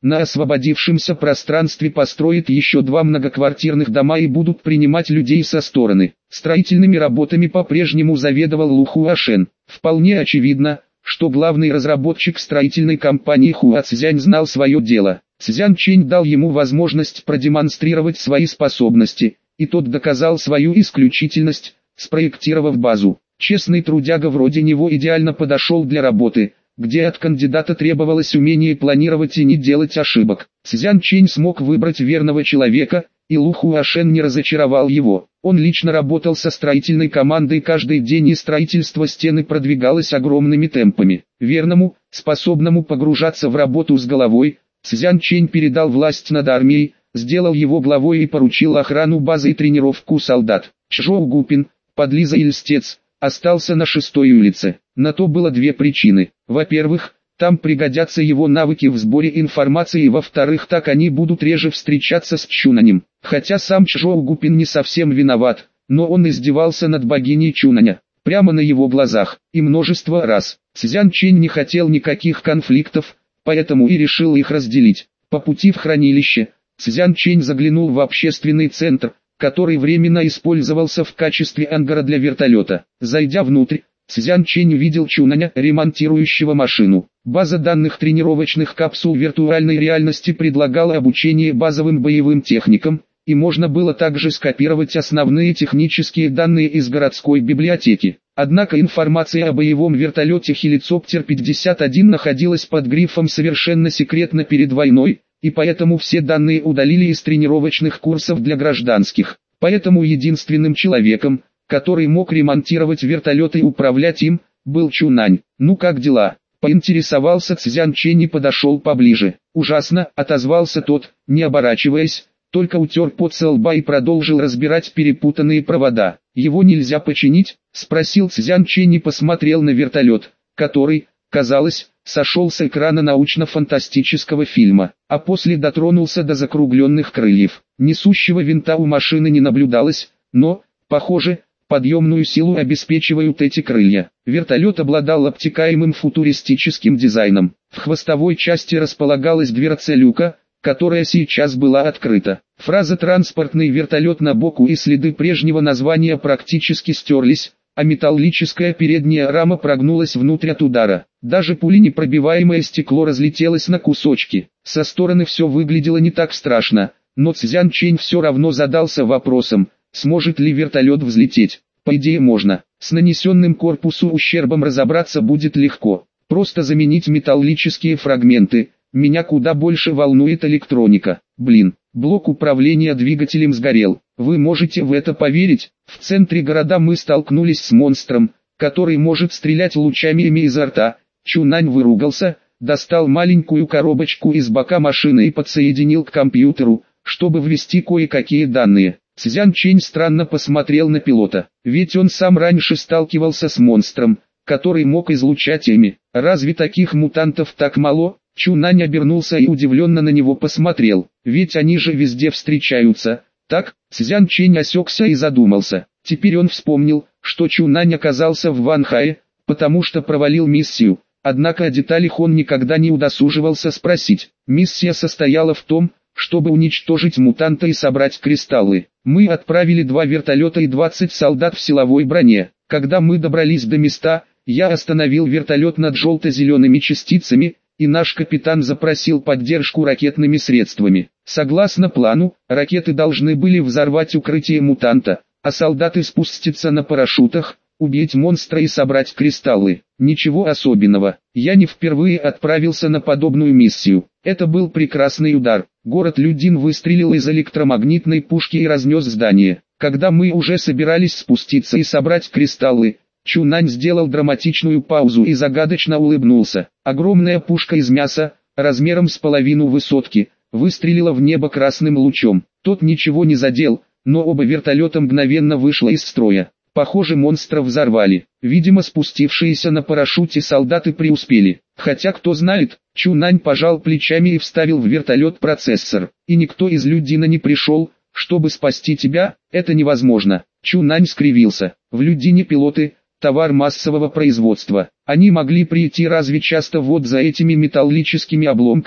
на освободившемся пространстве построят еще два многоквартирных дома и будут принимать людей со стороны. Строительными работами по-прежнему заведовал Лу Хуашен. Вполне очевидно, что главный разработчик строительной компании Хуа Цзянь знал свое дело. Цзян Чэнь дал ему возможность продемонстрировать свои способности, и тот доказал свою исключительность, спроектировав базу. Честный трудяга вроде него идеально подошел для работы, где от кандидата требовалось умение планировать и не делать ошибок. Цзян Чэнь смог выбрать верного человека, и Лу Хуашен не разочаровал его. Он лично работал со строительной командой каждый день, и строительство стены продвигалось огромными темпами. Верному, способному погружаться в работу с головой, Цзян Чэнь передал власть над армией, сделал его главой и поручил охрану базы и тренировку солдат. Чжоу Гупин, подлиза и льстец, остался на шестой улице. На то было две причины. Во-первых, там пригодятся его навыки в сборе информации, и во-вторых, так они будут реже встречаться с Чунанем. Хотя сам Чжоу Гупин не совсем виноват, но он издевался над богиней Чунаня, прямо на его глазах, и множество раз. Цзян Чэнь не хотел никаких конфликтов, поэтому и решил их разделить. По пути в хранилище, Цзян Чэнь заглянул в общественный центр, который временно использовался в качестве ангара для вертолета. Зайдя внутрь, Цзян Чэнь увидел Чунаня, ремонтирующего машину. База данных тренировочных капсул виртуальной реальности предлагала обучение базовым боевым техникам, и можно было также скопировать основные технические данные из городской библиотеки. Однако информация о боевом вертолете Хелицоптер пятьдесят один находилась под грифом «Совершенно секретно» перед войной, и поэтому все данные удалили из тренировочных курсов для гражданских. Поэтому единственным человеком, который мог ремонтировать вертолет и управлять им, был Чунань. «Ну как дела?» — поинтересовался Цзян Чэнь и подошел поближе. «Ужасно», — отозвался тот, не оборачиваясь, только утер пот со лба и продолжил разбирать перепутанные провода. «Его нельзя починить?» — спросил Цзян Чэнь и посмотрел на вертолет, который, казалось, сошел с экрана научно-фантастического фильма, а после дотронулся до закругленных крыльев. Несущего винта у машины не наблюдалось, но, похоже, подъемную силу обеспечивают эти крылья. Вертолет обладал обтекаемым футуристическим дизайном. В хвостовой части располагалась дверца люка, которая сейчас была открыта. Фраза «транспортный вертолет» на боку и следы прежнего названия практически стерлись, а металлическая передняя рама прогнулась внутрь от удара. Даже пуленепробиваемое стекло разлетелось на кусочки. Со стороны все выглядело не так страшно, но Цзян Чэнь все равно задался вопросом, сможет ли вертолет взлететь. По идее можно. С нанесенным корпусу ущербом разобраться будет легко. Просто заменить металлические фрагменты. Меня куда больше волнует электроника. Блин, блок управления двигателем сгорел. Вы можете в это поверить? В центре города мы столкнулись с монстром, который может стрелять лучами изо рта. Чунань выругался, достал маленькую коробочку из бока машины и подсоединил к компьютеру, чтобы ввести кое-какие данные. Цзян Чэнь странно посмотрел на пилота, ведь он сам раньше сталкивался с монстром, который мог излучать ими. Разве таких мутантов так мало? Чунань обернулся и удивленно на него посмотрел, ведь они же везде встречаются. Так, Цзян Чэнь осекся и задумался. Теперь он вспомнил, что Чунань оказался в Ванхае, потому что провалил миссию, однако о деталях он никогда не удосуживался спросить. Миссия состояла в том, чтобы уничтожить мутанта и собрать кристаллы. Мы отправили два вертолета и двадцать солдат в силовой броне. Когда мы добрались до места, я остановил вертолет над желто-зелеными частицами, и наш капитан запросил поддержку ракетными средствами. Согласно плану, ракеты должны были взорвать укрытие мутанта, а солдаты спуститься на парашютах, убить монстра и собрать кристаллы. Ничего особенного. Я не впервые отправился на подобную миссию. Это был прекрасный удар. Город Людин выстрелил из электромагнитной пушки и разнес здание. Когда мы уже собирались спуститься и собрать кристаллы, Чунань сделал драматичную паузу и загадочно улыбнулся. Огромная пушка из мяса, размером с половину высотки, выстрелила в небо красным лучом. Тот ничего не задел, но оба вертолета мгновенно вышло из строя. Похоже, монстра взорвали. Видимо, спустившиеся на парашюте солдаты преуспели. Хотя кто знает, Чунань пожал плечами и вставил в вертолет процессор. И никто из Людина не пришел, чтобы спасти тебя, это невозможно. Чунань скривился. В Людине пилоты – товар массового производства. Они могли прийти разве часто вот за этими металлическими обломками,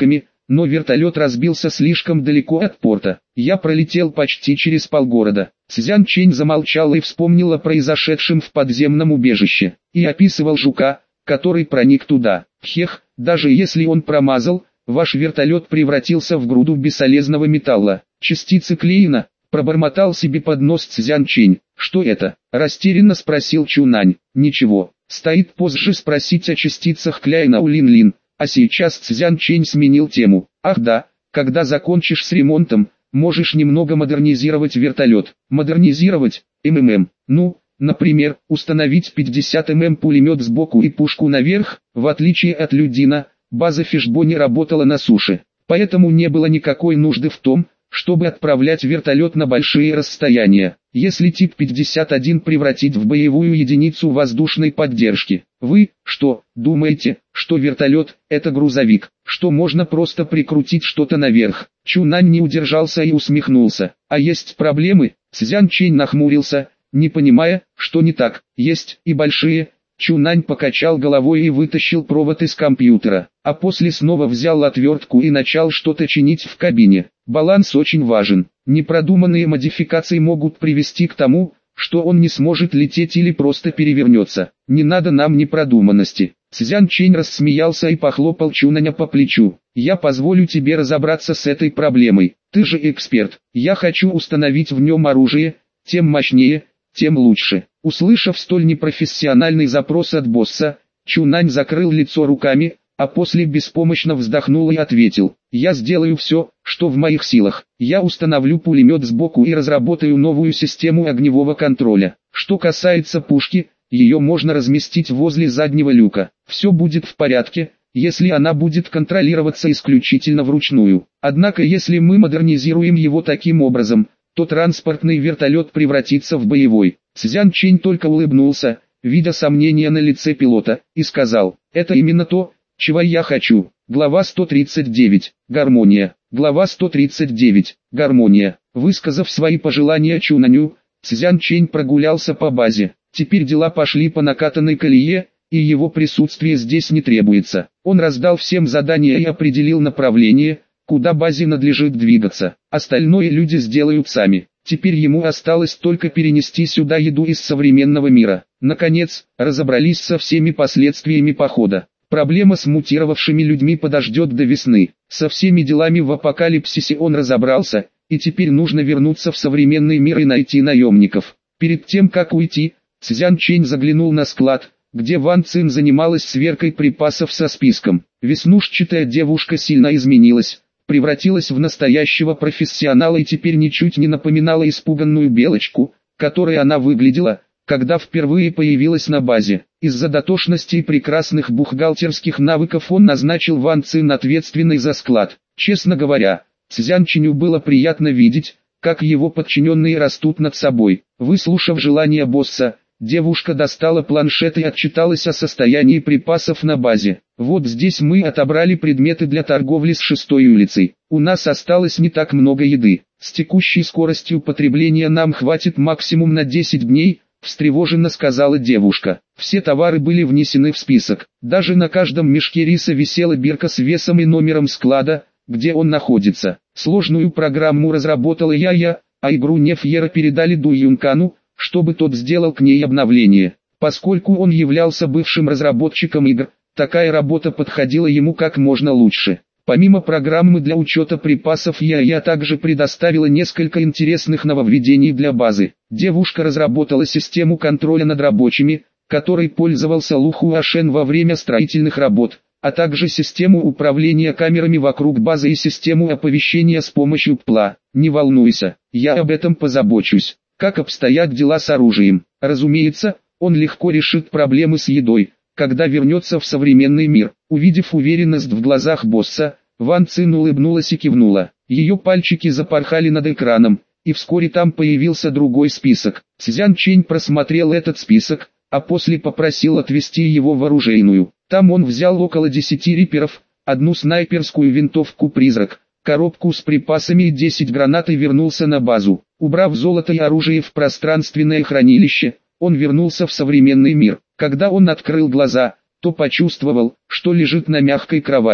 но вертолет разбился слишком далеко от порта. Я пролетел почти через полгорода. Цзян Чэнь замолчал и вспомнил о произошедшем в подземном убежище, и описывал жука, который проник туда. Хех, даже если он промазал, ваш вертолет превратился в груду бесполезного металла. Частицы клеена, пробормотал себе под нос Цзян Чэнь. Что это? Растерянно спросил Чунань. Ничего, стоит позже спросить о частицах клеена у Лин-Лин. А сейчас Цзян Чэнь сменил тему. Ах да, когда закончишь с ремонтом, можешь немного модернизировать вертолет. Модернизировать? МММ. Ну, например, установить пятьдесят миллиметров пулемет сбоку и пушку наверх. В отличие от Людина, база Фишбони работала на суше. Поэтому не было никакой нужды в том, чтобы отправлять вертолет на большие расстояния. Если тип пятьдесят один превратить в боевую единицу воздушной поддержки, вы, что, думаете, что вертолет – это грузовик, что можно просто прикрутить что-то наверх? Чунань не удержался и усмехнулся. А есть проблемы? Цзян Чэнь нахмурился, не понимая, что не так. Есть и большие. Чунань покачал головой и вытащил провод из компьютера, а после снова взял отвертку и начал что-то чинить в кабине. Баланс очень важен. Непродуманные модификации могут привести к тому, что он не сможет лететь или просто перевернется. Не надо нам непродуманности. Цзян Чэнь рассмеялся и похлопал Чунаня по плечу. Я позволю тебе разобраться с этой проблемой. Ты же эксперт. Я хочу установить в нем оружие, тем мощнее, тем лучше. Услышав столь непрофессиональный запрос от босса, Чунань закрыл лицо руками, а после беспомощно вздохнул и ответил: «Я сделаю все, что в моих силах. Я установлю пулемет сбоку и разработаю новую систему огневого контроля. Что касается пушки, ее можно разместить возле заднего люка. Все будет в порядке, если она будет контролироваться исключительно вручную. Однако если мы модернизируем его таким образом, то транспортный вертолет превратится в боевой». Цзян Чэнь только улыбнулся, видя сомнения на лице пилота, и сказал: «Это именно то, чего я хочу». Глава сто тридцать девять. Гармония. Глава сто тридцать девять. Гармония. Высказав свои пожелания Чунаню, Цзян Чэнь прогулялся по базе. Теперь дела пошли по накатанной колее, и его присутствие здесь не требуется. Он раздал всем задания и определил направление, куда базе надлежит двигаться. Остальное люди сделают сами. Теперь ему осталось только перенести сюда еду из современного мира. Наконец, разобрались со всеми последствиями похода. Проблема с мутировавшими людьми подождет до весны. Со всеми делами в апокалипсисе он разобрался, и теперь нужно вернуться в современный мир и найти наемников. Перед тем как уйти, Цзян Чэнь заглянул на склад, где Ван Цин занималась сверкой припасов со списком. Веснушчатая девушка сильно изменилась, превратилась в настоящего профессионала и теперь ничуть не напоминала испуганную белочку, которой она выглядела, когда впервые появилась на базе. Из-за дотошности и прекрасных бухгалтерских навыков он назначил Ван Цин ответственной за склад. Честно говоря, Цзян Чэню было приятно видеть, как его подчиненные растут над собой. Выслушав желание босса, девушка достала планшет и отчиталась о состоянии припасов на базе. Вот здесь мы отобрали предметы для торговли с шестой улицей. У нас осталось не так много еды. С текущей скоростью потребления нам хватит максимум на десять дней, встревоженно сказала девушка. Все товары были внесены в список. Даже на каждом мешке риса висела бирка с весом и номером склада, где он находится. Сложную программу разработала я, я, а игру Нефьера передали Ду Юнкану, чтобы тот сделал к ней обновление. Поскольку он являлся бывшим разработчиком игр, такая работа подходила ему как можно лучше. Помимо программы для учета припасов я, я также предоставила несколько интересных нововведений для базы. Девушка разработала систему контроля над рабочими, которой пользовался Лу Хуашен во время строительных работ, а также систему управления камерами вокруг базы и систему оповещения с помощью ПЛА. Не волнуйся, я об этом позабочусь. Как обстоят дела с оружием? Разумеется, он легко решит проблемы с едой, когда вернется в современный мир. Увидев уверенность в глазах босса, Ван Цин улыбнулась и кивнула. Ее пальчики запорхали над экраном, и вскоре там появился другой список. Цзян Чэнь просмотрел этот список, а после попросил отвезти его в оружейную. Там он взял около десяти риперов, одну снайперскую винтовку «Призрак», коробку с припасами и десять гранат и вернулся на базу. Убрав золото и оружие в пространственное хранилище, он вернулся в современный мир. Когда он открыл глаза, то почувствовал, что лежит на мягкой кровати.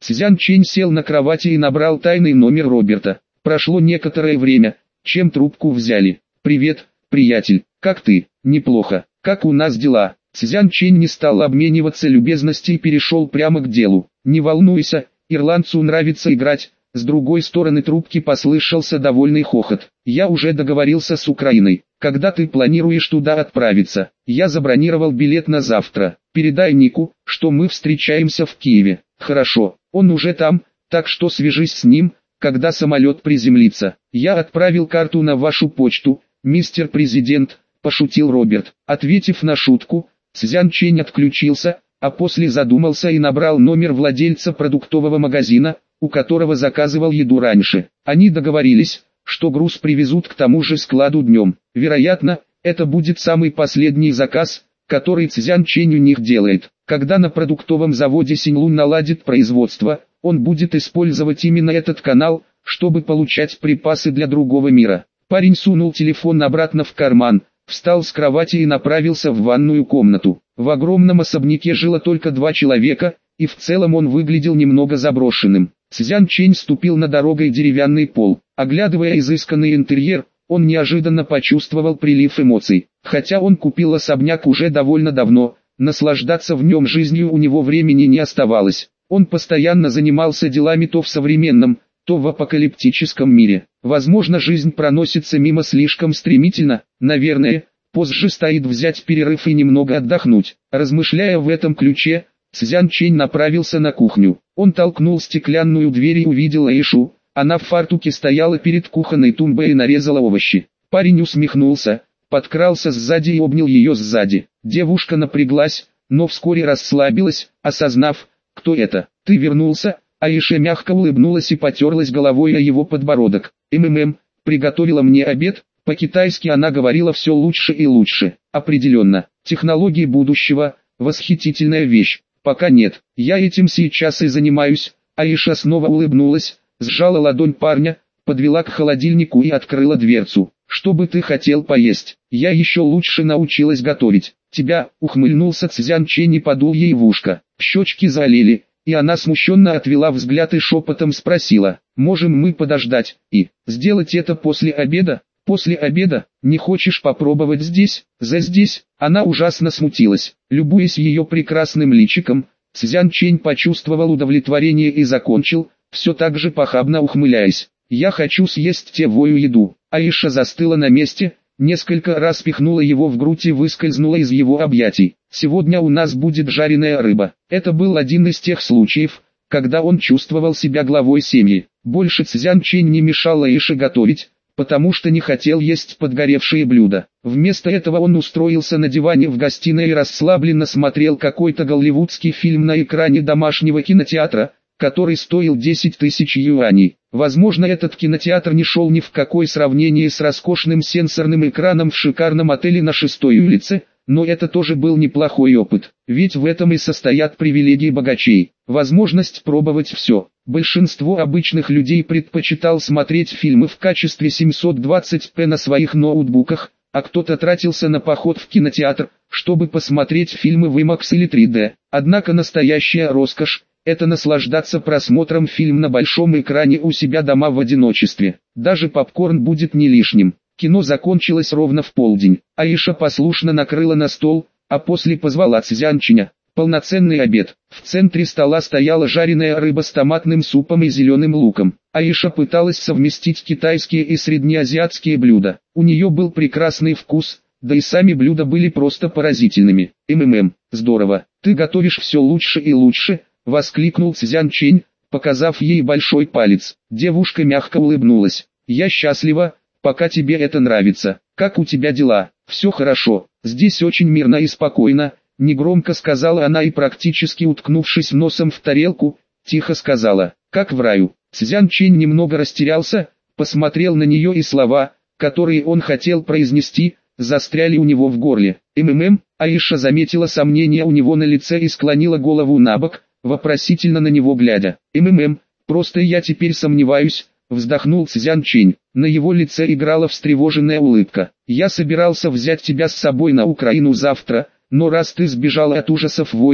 Цзян Чэнь сел на кровати и набрал тайный номер Роберта. Прошло некоторое время, чем трубку взяли. «Привет, приятель, как ты?» «Неплохо. Как у нас дела?» Цзян Чэнь не стал обмениваться любезностью и перешел прямо к делу. «Не волнуйся, ирландцу нравится играть». С другой стороны трубки послышался довольный хохот. «Я уже договорился с Украиной. Когда ты планируешь туда отправиться? Я забронировал билет на завтра. Передай Нику, что мы встречаемся в Киеве». «Хорошо, он уже там, так что свяжись с ним, когда самолет приземлится. Я отправил карту на вашу почту, мистер президент», – пошутил Роберт. Ответив на шутку, Цзян Чэнь отключился, а после задумался и набрал номер владельца продуктового магазина, у которого заказывал еду раньше. Они договорились, что груз привезут к тому же складу днем. Вероятно, это будет самый последний заказ, который Цзян Чэнь у них делает. Когда на продуктовом заводе Синьлун наладит производство, он будет использовать именно этот канал, чтобы получать припасы для другого мира. Парень сунул телефон обратно в карман, встал с кровати и направился в ванную комнату. В огромном особняке жило только два человека, и в целом он выглядел немного заброшенным. Цзян Чэнь ступил на дорогой деревянный пол. Оглядывая изысканный интерьер, он неожиданно почувствовал прилив эмоций. Хотя он купил особняк уже довольно давно, наслаждаться в нем жизнью у него времени не оставалось. Он постоянно занимался делами то в современном, то в апокалиптическом мире. Возможно, жизнь проносится мимо слишком стремительно, наверное, позже стоит взять перерыв и немного отдохнуть. Размышляя в этом ключе, Цзян Чэнь направился на кухню. Он толкнул стеклянную дверь и увидел Эйшу. Она в фартуке стояла перед кухонной тумбой и нарезала овощи. Парень усмехнулся, подкрался сзади и обнял ее сзади. Девушка напряглась, но вскоре расслабилась, осознав, кто это. «Ты вернулся?» Аиша мягко улыбнулась и потерлась головой о его подбородок. «МММ, приготовила мне обед?» По-китайски она говорила все лучше и лучше. «Определенно, технологии будущего – восхитительная вещь. Пока нет, я этим сейчас и занимаюсь». Аиша снова улыбнулась, сжала ладонь парня, подвела к холодильнику и открыла дверцу. «Что бы ты хотел поесть? Я еще лучше научилась готовить». «Тебя», — ухмыльнулся Цзян Чэнь и подул ей в ушко. Щечки залили, и она смущенно отвела взгляд и шепотом спросила: «Можем мы подождать и сделать это после обеда?» «После обеда? Не хочешь попробовать здесь?» «За здесь?» Она ужасно смутилась. Любуясь ее прекрасным личиком, Цзян Чэнь почувствовал удовлетворение и закончил, все так же похабно ухмыляясь: «Я хочу съесть тевою еду». Аиша застыла на месте, несколько раз пихнула его в грудь и выскользнула из его объятий. «Сегодня у нас будет жареная рыба». Это был один из тех случаев, когда он чувствовал себя главой семьи. Больше Цзян Чэнь не мешал Аише готовить, потому что не хотел есть подгоревшие блюда. Вместо этого он устроился на диване в гостиной и расслабленно смотрел какой-то голливудский фильм на экране домашнего кинотеатра, который стоил десять тысяч юаней. Возможно, этот кинотеатр не шел ни в какое сравнение с роскошным сенсорным экраном в шикарном отеле на шестой улице, но это тоже был неплохой опыт, ведь в этом и состоят привилегии богачей. Возможность пробовать все. Большинство обычных людей предпочитал смотреть фильмы в качестве семьсот двадцать пэ на своих ноутбуках, а кто-то тратился на поход в кинотеатр, чтобы посмотреть фильмы в IMAX или три дэ. Однако настоящая роскошь – это наслаждаться просмотром фильма на большом экране у себя дома в одиночестве. Даже попкорн будет не лишним. Кино закончилось ровно в полдень. Аиша послушно накрыла на стол, а после позвала Цзян Чэня. Полноценный обед. В центре стола стояла жареная рыба с томатным супом и зеленым луком. Аиша пыталась совместить китайские и среднеазиатские блюда. У нее был прекрасный вкус, да и сами блюда были просто поразительными. «МММ, здорово, ты готовишь все лучше и лучше», — воскликнул Цзян Чэнь, показав ей большой палец. Девушка мягко улыбнулась. «Я счастлива, пока тебе это нравится. Как у тебя дела?» «Все хорошо, здесь очень мирно и спокойно», — негромко сказала она и, практически уткнувшись носом в тарелку, тихо сказала: «Как в раю». Цзян Чэнь немного растерялся, посмотрел на нее, и слова, которые он хотел произнести, застряли у него в горле. «МММ», Аиша заметила сомнение у него на лице и склонила голову набок, вопросительно на него глядя. «МММ, просто я теперь сомневаюсь», — вздохнул Цзян Чэнь. На его лице играла встревоженная улыбка. «Я собирался взять тебя с собой на Украину завтра, но раз ты сбежала от ужасов войны,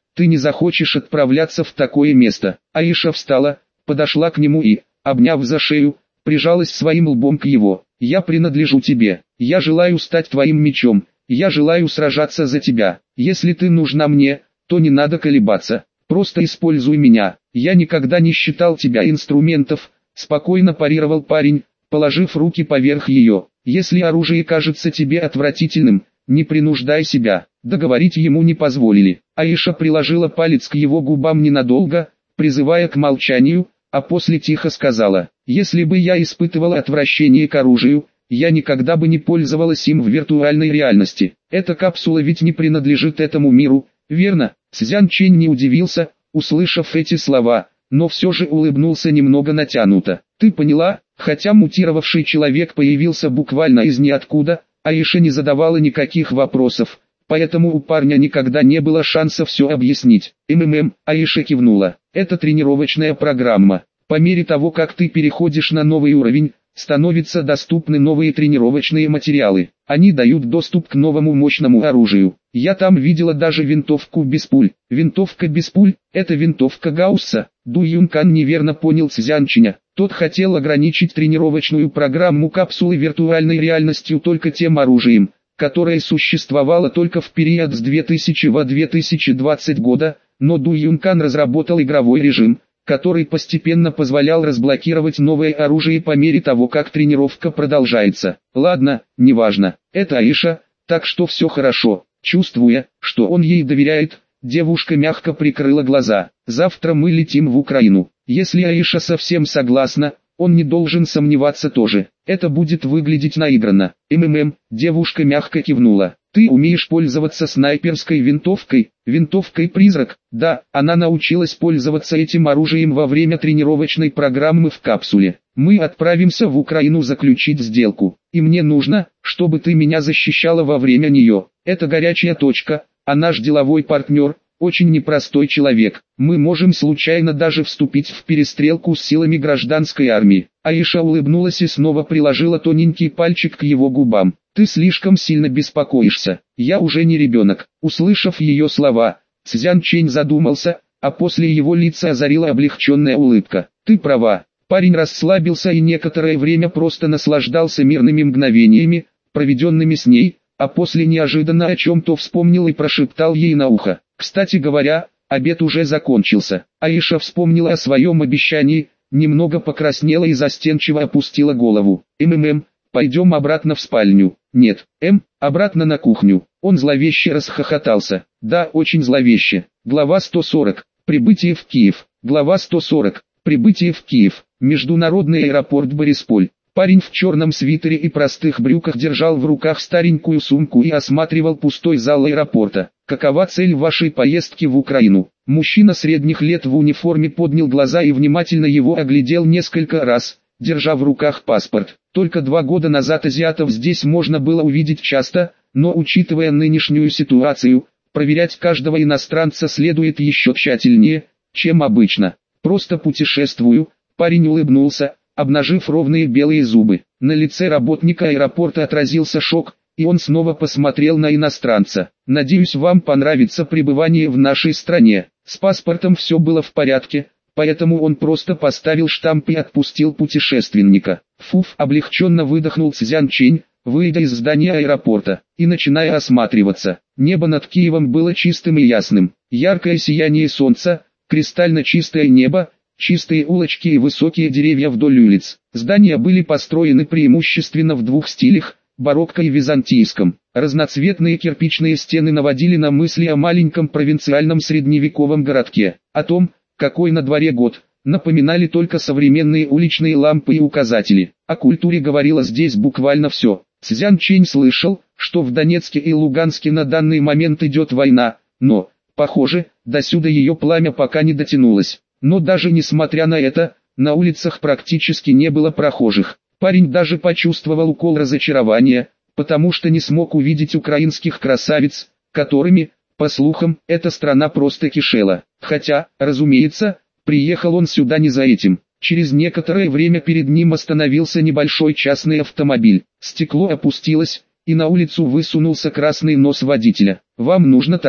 ты не захочешь отправляться в такое место. Аиша встала, подошла к нему и, обняв за шею, прижалась своим лбом к его. Я принадлежу тебе, я желаю стать твоим мечом, я желаю сражаться за тебя. Если ты нужна мне, то не надо колебаться, просто используй меня. Я никогда не считал тебя инструментов, спокойно парировал парень, положив руки поверх ее. Если оружие кажется тебе отвратительным, не принуждай себя. Договорить ему не позволили. Аиша приложила палец к его губам ненадолго, призывая к молчанию, а после тихо сказала: «Если бы я испытывала отвращение к оружию, я никогда бы не пользовалась им в виртуальной реальности. Эта капсула ведь не принадлежит этому миру, верно?» Цзян Чэнь не удивился, услышав эти слова, но все же улыбнулся немного натянуто. «Ты поняла?» Хотя мутировавший человек появился буквально из ниоткуда, Аиша не задавала никаких вопросов, поэтому у парня никогда не было шанса все объяснить. «МММ», Аиша кивнула, «это тренировочная программа. По мере того, как ты переходишь на новый уровень, становятся доступны новые тренировочные материалы. Они дают доступ к новому мощному оружию. Я там видела даже винтовку без пуль». «Винтовка без пуль? Это винтовка Гаусса?» Ду Юнкан неверно понял Цзянчиня. Тот хотел ограничить тренировочную программу капсулы виртуальной реальностью только тем оружием, которое существовало только в период с две тысячи по две тысячи двадцать года, но Ду Юнкан разработал игровой режим, который постепенно позволял разблокировать новое оружие по мере того, как тренировка продолжается. «Ладно, неважно, это Аиша, так что все хорошо». Чувствуя, что он ей доверяет, девушка мягко прикрыла глаза. «Завтра мы летим в Украину. Если Аиша совсем согласна, он не должен сомневаться тоже. Это будет выглядеть наигранно». «МММ», девушка мягко кивнула. «Ты умеешь пользоваться снайперской винтовкой?» «Винтовкой-призрак?» «Да, она научилась пользоваться этим оружием во время тренировочной программы в капсуле. Мы отправимся в Украину заключить сделку, и мне нужно, чтобы ты меня защищала во время нее. Это горячая точка, а наш деловой партнер – очень непростой человек. Мы можем случайно даже вступить в перестрелку с силами гражданской армии». Аиша улыбнулась и снова приложила тоненький пальчик к его губам. «Ты слишком сильно беспокоишься, я уже не ребенок». Услышав ее слова, Цзян Чэнь задумался, а после его лица озарила облегченная улыбка. «Ты права». Парень расслабился и некоторое время просто наслаждался мирными мгновениями, проведенными с ней, а после неожиданно о чем-то вспомнил и прошептал ей на ухо. «Кстати говоря, обед уже закончился». Аиша вспомнила о своем обещании, немного покраснела и застенчиво опустила голову. «МММ, пойдем обратно в спальню». «Нет, М, обратно на кухню». Он зловеще расхохотался. «Да, очень зловеще». Глава сто сорок. Прибытие в Киев. Глава сто сорок. Прибытие в Киев. Международный аэропорт Борисполь. Парень в черном свитере и простых брюках держал в руках старенькую сумку и осматривал пустой зал аэропорта. «Какова цель вашей поездки в Украину?» Мужчина средних лет в униформе поднял глаза и внимательно его оглядел несколько раз, держа в руках паспорт. Только два года назад азиатов здесь можно было увидеть часто, но учитывая нынешнюю ситуацию, проверять каждого иностранца следует еще тщательнее, чем обычно. «Просто путешествую», парень улыбнулся, обнажив ровные белые зубы. На лице работника аэропорта отразился шок, и он снова посмотрел на иностранца. «Надеюсь, вам понравится пребывание в нашей стране». С паспортом все было в порядке, поэтому он просто поставил штамп и отпустил путешественника. «Фуф», облегченно выдохнул Цзян Чэнь, выйдя из здания аэропорта, и начиная осматриваться. Небо над Киевом было чистым и ясным. Яркое сияние солнца, кристально чистое небо, чистые улочки и высокие деревья вдоль улиц. Здания были построены преимущественно в двух стилях, барокко и византийском. Разноцветные кирпичные стены наводили на мысли о маленьком провинциальном средневековом городке. О том, какой на дворе год, напоминали только современные уличные лампы и указатели. О культуре говорило здесь буквально все. Цзян Чэнь слышал, что в Донецке и Луганске на данный момент идет война, но, похоже, досюда ее пламя пока не дотянулось. Но даже несмотря на это, на улицах практически не было прохожих. Парень даже почувствовал укол разочарования, потому что не смог увидеть украинских красавиц, которыми, по слухам, эта страна просто кишела. Хотя, разумеется, приехал он сюда не за этим. Через некоторое время перед ним остановился небольшой частный автомобиль. Стекло опустилось, и на улицу высунулся красный нос водителя. «Вам нужно такси?»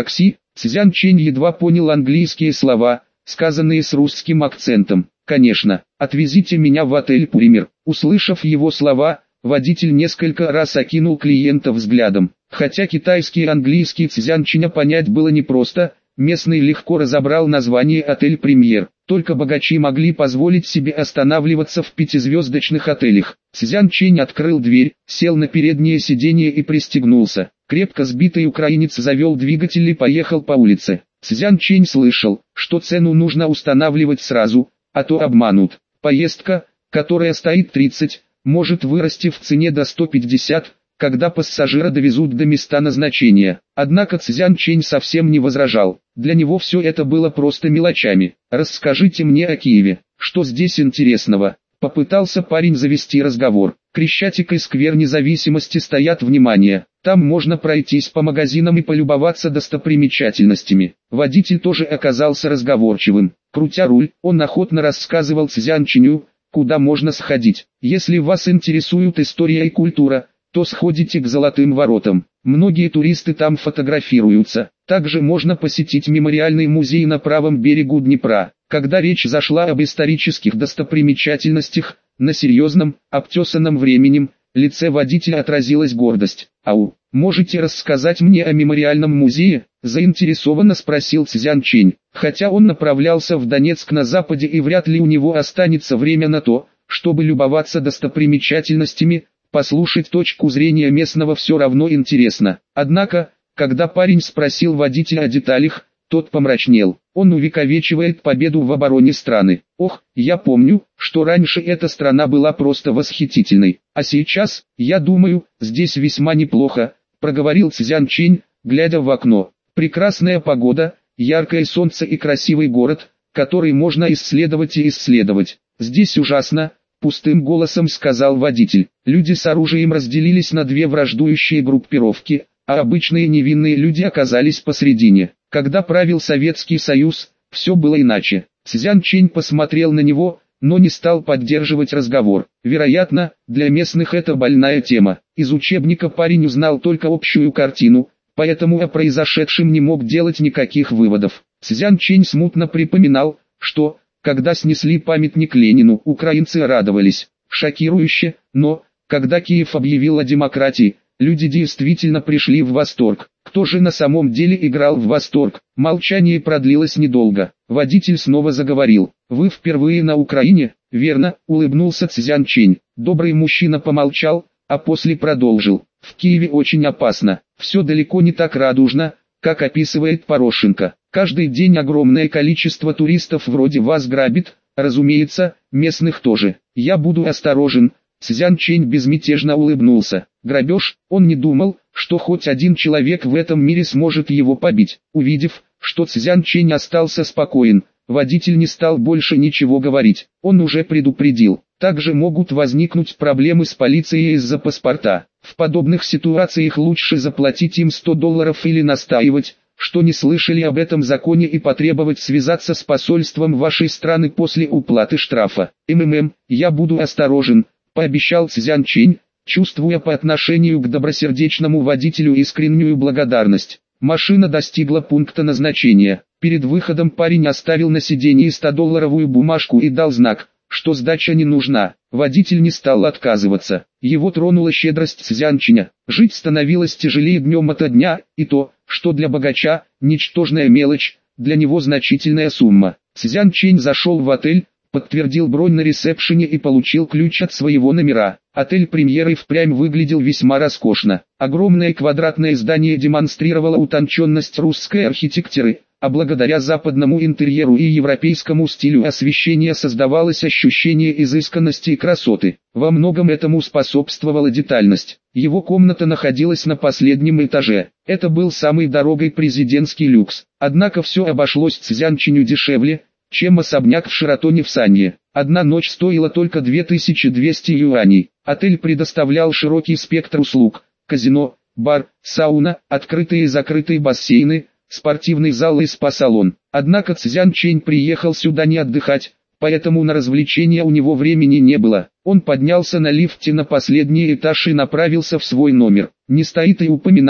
Цзян Чэнь едва понял английские слова, сказанные с русским акцентом. «Конечно, отвезите меня в отель Пуример». Услышав его слова, водитель несколько раз окинул клиента взглядом. Хотя китайский и английский Цзян Чэня понять было непросто, местный легко разобрал название «Отель Премьер». Только богачи могли позволить себе останавливаться в пятизвездочных отелях. Цзян Чэнь открыл дверь, сел на переднее сиденье и пристегнулся. Крепко сбитый украинец завел двигатель и поехал по улице. Цзян Чэнь слышал, что цену нужно устанавливать сразу, а то обманут. Поездка, которая стоит тридцать, может вырасти в цене до ста пятидесяти, когда пассажира довезут до места назначения. Однако Цзян Чэнь совсем не возражал. Для него все это было просто мелочами. «Расскажите мне о Киеве, что здесь интересного?» Попытался парень завести разговор. Крещатик и сквер Независимости стоят, внимание. Там можно пройтись по магазинам и полюбоваться достопримечательностями. Водитель тоже оказался разговорчивым. Крутя руль, он охотно рассказывал Цзян Чэню, куда можно сходить. Если вас интересует история и культура, то сходите к Золотым воротам. Многие туристы там фотографируются. Также можно посетить мемориальный музей на правом берегу Днепра. Когда речь зашла об исторических достопримечательностях, на серьезном, обтесанном временем, лице водителя отразилась гордость. «Ау, можете рассказать мне о мемориальном музее?» – заинтересованно спросил Цзян Чэнь. Хотя он направлялся в Донецк на западе и вряд ли у него останется время на то, чтобы любоваться достопримечательностями, послушать точку зрения местного все равно интересно. Однако, когда парень спросил водителя о деталях, тот помрачнел. Он увековечивает победу в обороне страны. «Ох, я помню, что раньше эта страна была просто восхитительной, а сейчас, я думаю, здесь весьма неплохо», — проговорил Цзян Чэнь, глядя в окно. «Прекрасная погода, яркое солнце и красивый город, который можно исследовать и исследовать. Здесь ужасно», — пустым голосом сказал водитель. Люди с оружием разделились на две враждующие группировки, а обычные невинные люди оказались посредине. Когда правил Советский Союз, все было иначе. Цзян Чэнь посмотрел на него, но не стал поддерживать разговор. Вероятно, для местных это больная тема. Из учебника парень узнал только общую картину, поэтому о произошедшем не мог делать никаких выводов. Цзян Чэнь смутно припоминал, что, когда снесли памятник Ленину, украинцы радовались. Шокирующе, но, когда Киев объявил о демократии, люди действительно пришли в восторг. Кто же на самом деле играл в восторг? Молчание продлилось недолго. Водитель снова заговорил. «Вы впервые на Украине?» «Верно», — улыбнулся Цзян Чэнь. Добрый мужчина помолчал, а после продолжил. «В Киеве очень опасно. Все далеко не так радужно, как описывает Порошенко. Каждый день огромное количество туристов вроде вас грабит, разумеется, местных тоже. Я буду осторожен». Цзян Чэнь безмятежно улыбнулся. Грабеж, он не думал, что хоть один человек в этом мире сможет его побить. Увидев, что Цзян Чэнь остался спокоен, водитель не стал больше ничего говорить. Он уже предупредил. Также могут возникнуть проблемы с полицией из-за паспорта. В подобных ситуациях лучше заплатить им сто долларов или настаивать, что не слышали об этом законе, и потребовать связаться с посольством вашей страны после уплаты штрафа. МММ, я буду осторожен, пообещал Цзян Чэнь, чувствуя по отношению к добросердечному водителю искреннюю благодарность. Машина достигла пункта назначения. Перед выходом парень оставил на сиденье стодолларовую бумажку и дал знак, что сдача не нужна. Водитель не стал отказываться. Его тронула щедрость Цзян Чэня. Жить становилось тяжелее днем ото дня, и то, что для богача – ничтожная мелочь, для него значительная сумма. Цзян Чэнь зашел в отель, подтвердил бронь на ресепшене и получил ключ от своего номера. Отель «Премьер» и впрямь выглядел весьма роскошно. Огромное квадратное здание демонстрировало утонченность русской архитектуры, а благодаря западному интерьеру и европейскому стилю освещения создавалось ощущение изысканности и красоты. Во многом этому способствовала детальность. Его комната находилась на последнем этаже. Это был самый дорогой президентский люкс. Однако все обошлось Цзян Чэню дешевле, чем особняк в Шератоне в Санье. Одна ночь стоила только две тысячи двести юаней. Отель предоставлял широкий спектр услуг: казино, бар, сауна, открытые и закрытые бассейны, спортивный зал и спа-салон. Однако Цзян Чэнь приехал сюда не отдыхать, поэтому на развлечения у него времени не было. Он поднялся на лифте на последний этаж и направился в свой номер. Не стоит и упоминать,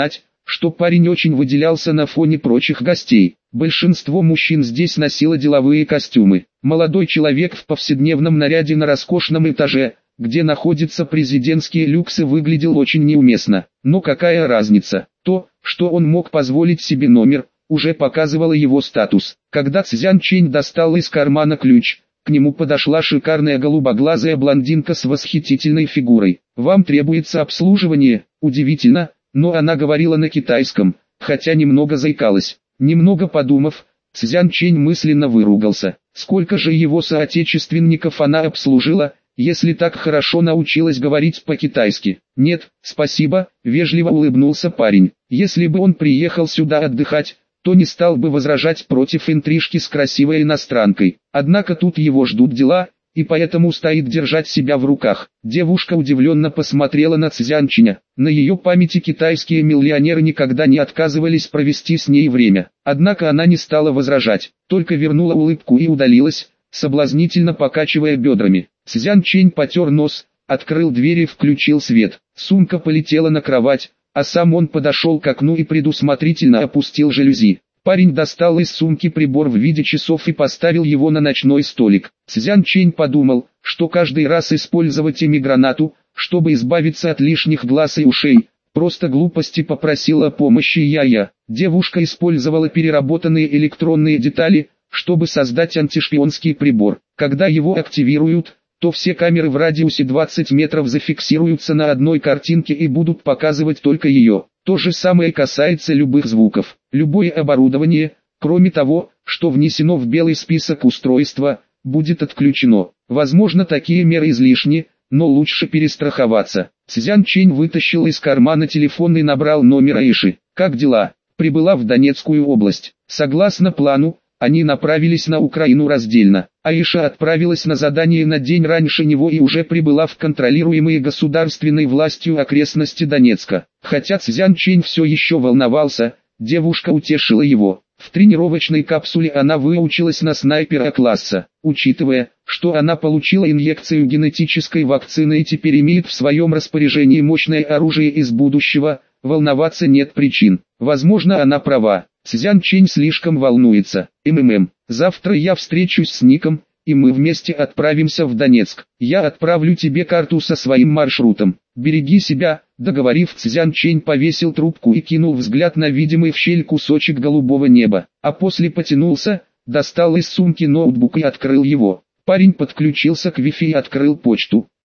что парень очень выделялся на фоне прочих гостей. Большинство мужчин здесь носило деловые костюмы. Молодой человек в повседневном наряде на роскошном этаже, где находятся президентские люксы, выглядел очень неуместно. Но какая разница? То, что он мог позволить себе номер, уже показывало его статус. Когда Цзян Чэнь достал из кармана ключ, к нему подошла шикарная голубоглазая блондинка с восхитительной фигурой. «Вам требуется обслуживание?» Удивительно, но она говорила на китайском, хотя немного заикалась. Немного подумав, Цзян Чэнь мысленно выругался. Сколько же его соотечественников она обслужила, если так хорошо научилась говорить по-китайски? «Нет, спасибо», — вежливо улыбнулся парень. Если бы он приехал сюда отдыхать, то не стал бы возражать против интрижки с красивой иностранкой. Однако тут его ждут дела, и поэтому стоит держать себя в руках. Девушка удивленно посмотрела на Цзян Чэня. На ее памяти китайские миллионеры никогда не отказывались провести с ней время. Однако она не стала возражать, только вернула улыбку и удалилась, соблазнительно покачивая бедрами. Цзян Чэнь потер нос, открыл дверь и включил свет. Сумка полетела на кровать, а сам он подошел к окну и предусмотрительно опустил жалюзи. Парень достал из сумки прибор в виде часов и поставил его на ночной столик. Цзян Чэнь подумал, что каждый раз использовать ими гранату, чтобы избавиться от лишних глаз и ушей, просто глупости. Попросила о помощи Я-Я. Девушка использовала переработанные электронные детали, чтобы создать антишпионский прибор. Когда его активируют, то все камеры в радиусе двадцати метров зафиксируются на одной картинке и будут показывать только ее. То же самое касается любых звуков. Любое оборудование, кроме того, что внесено в белый список устройства, будет отключено. Возможно, такие меры излишни, но лучше перестраховаться. Цзян Чэнь вытащил из кармана телефон и набрал номер Аиши. «Как дела?» «Прибыла в Донецкую область. Согласно плану, они направились на Украину раздельно. Аиша отправилась на задание на день раньше него и уже прибыла в контролируемые государственной властью окрестности Донецка». Хотя Цзян Чэнь все еще волновался, девушка утешила его. В тренировочной капсуле она выучилась на снайпера класса. Учитывая, что она получила инъекцию генетической вакцины и теперь имеет в своем распоряжении мощное оружие из будущего, волноваться нет причин. Возможно, она права. Цзян Чэнь слишком волнуется. МММ. Завтра я встречусь с Ником, и мы вместе отправимся в Донецк. Я отправлю тебе карту со своим маршрутом. Береги себя. Договорив, Цзян Чэнь повесил трубку и кинул взгляд на видимый в щель кусочек голубого неба, а после потянулся, достал из сумки ноутбук и открыл его. Парень подключился к Wi-Fi и открыл почту.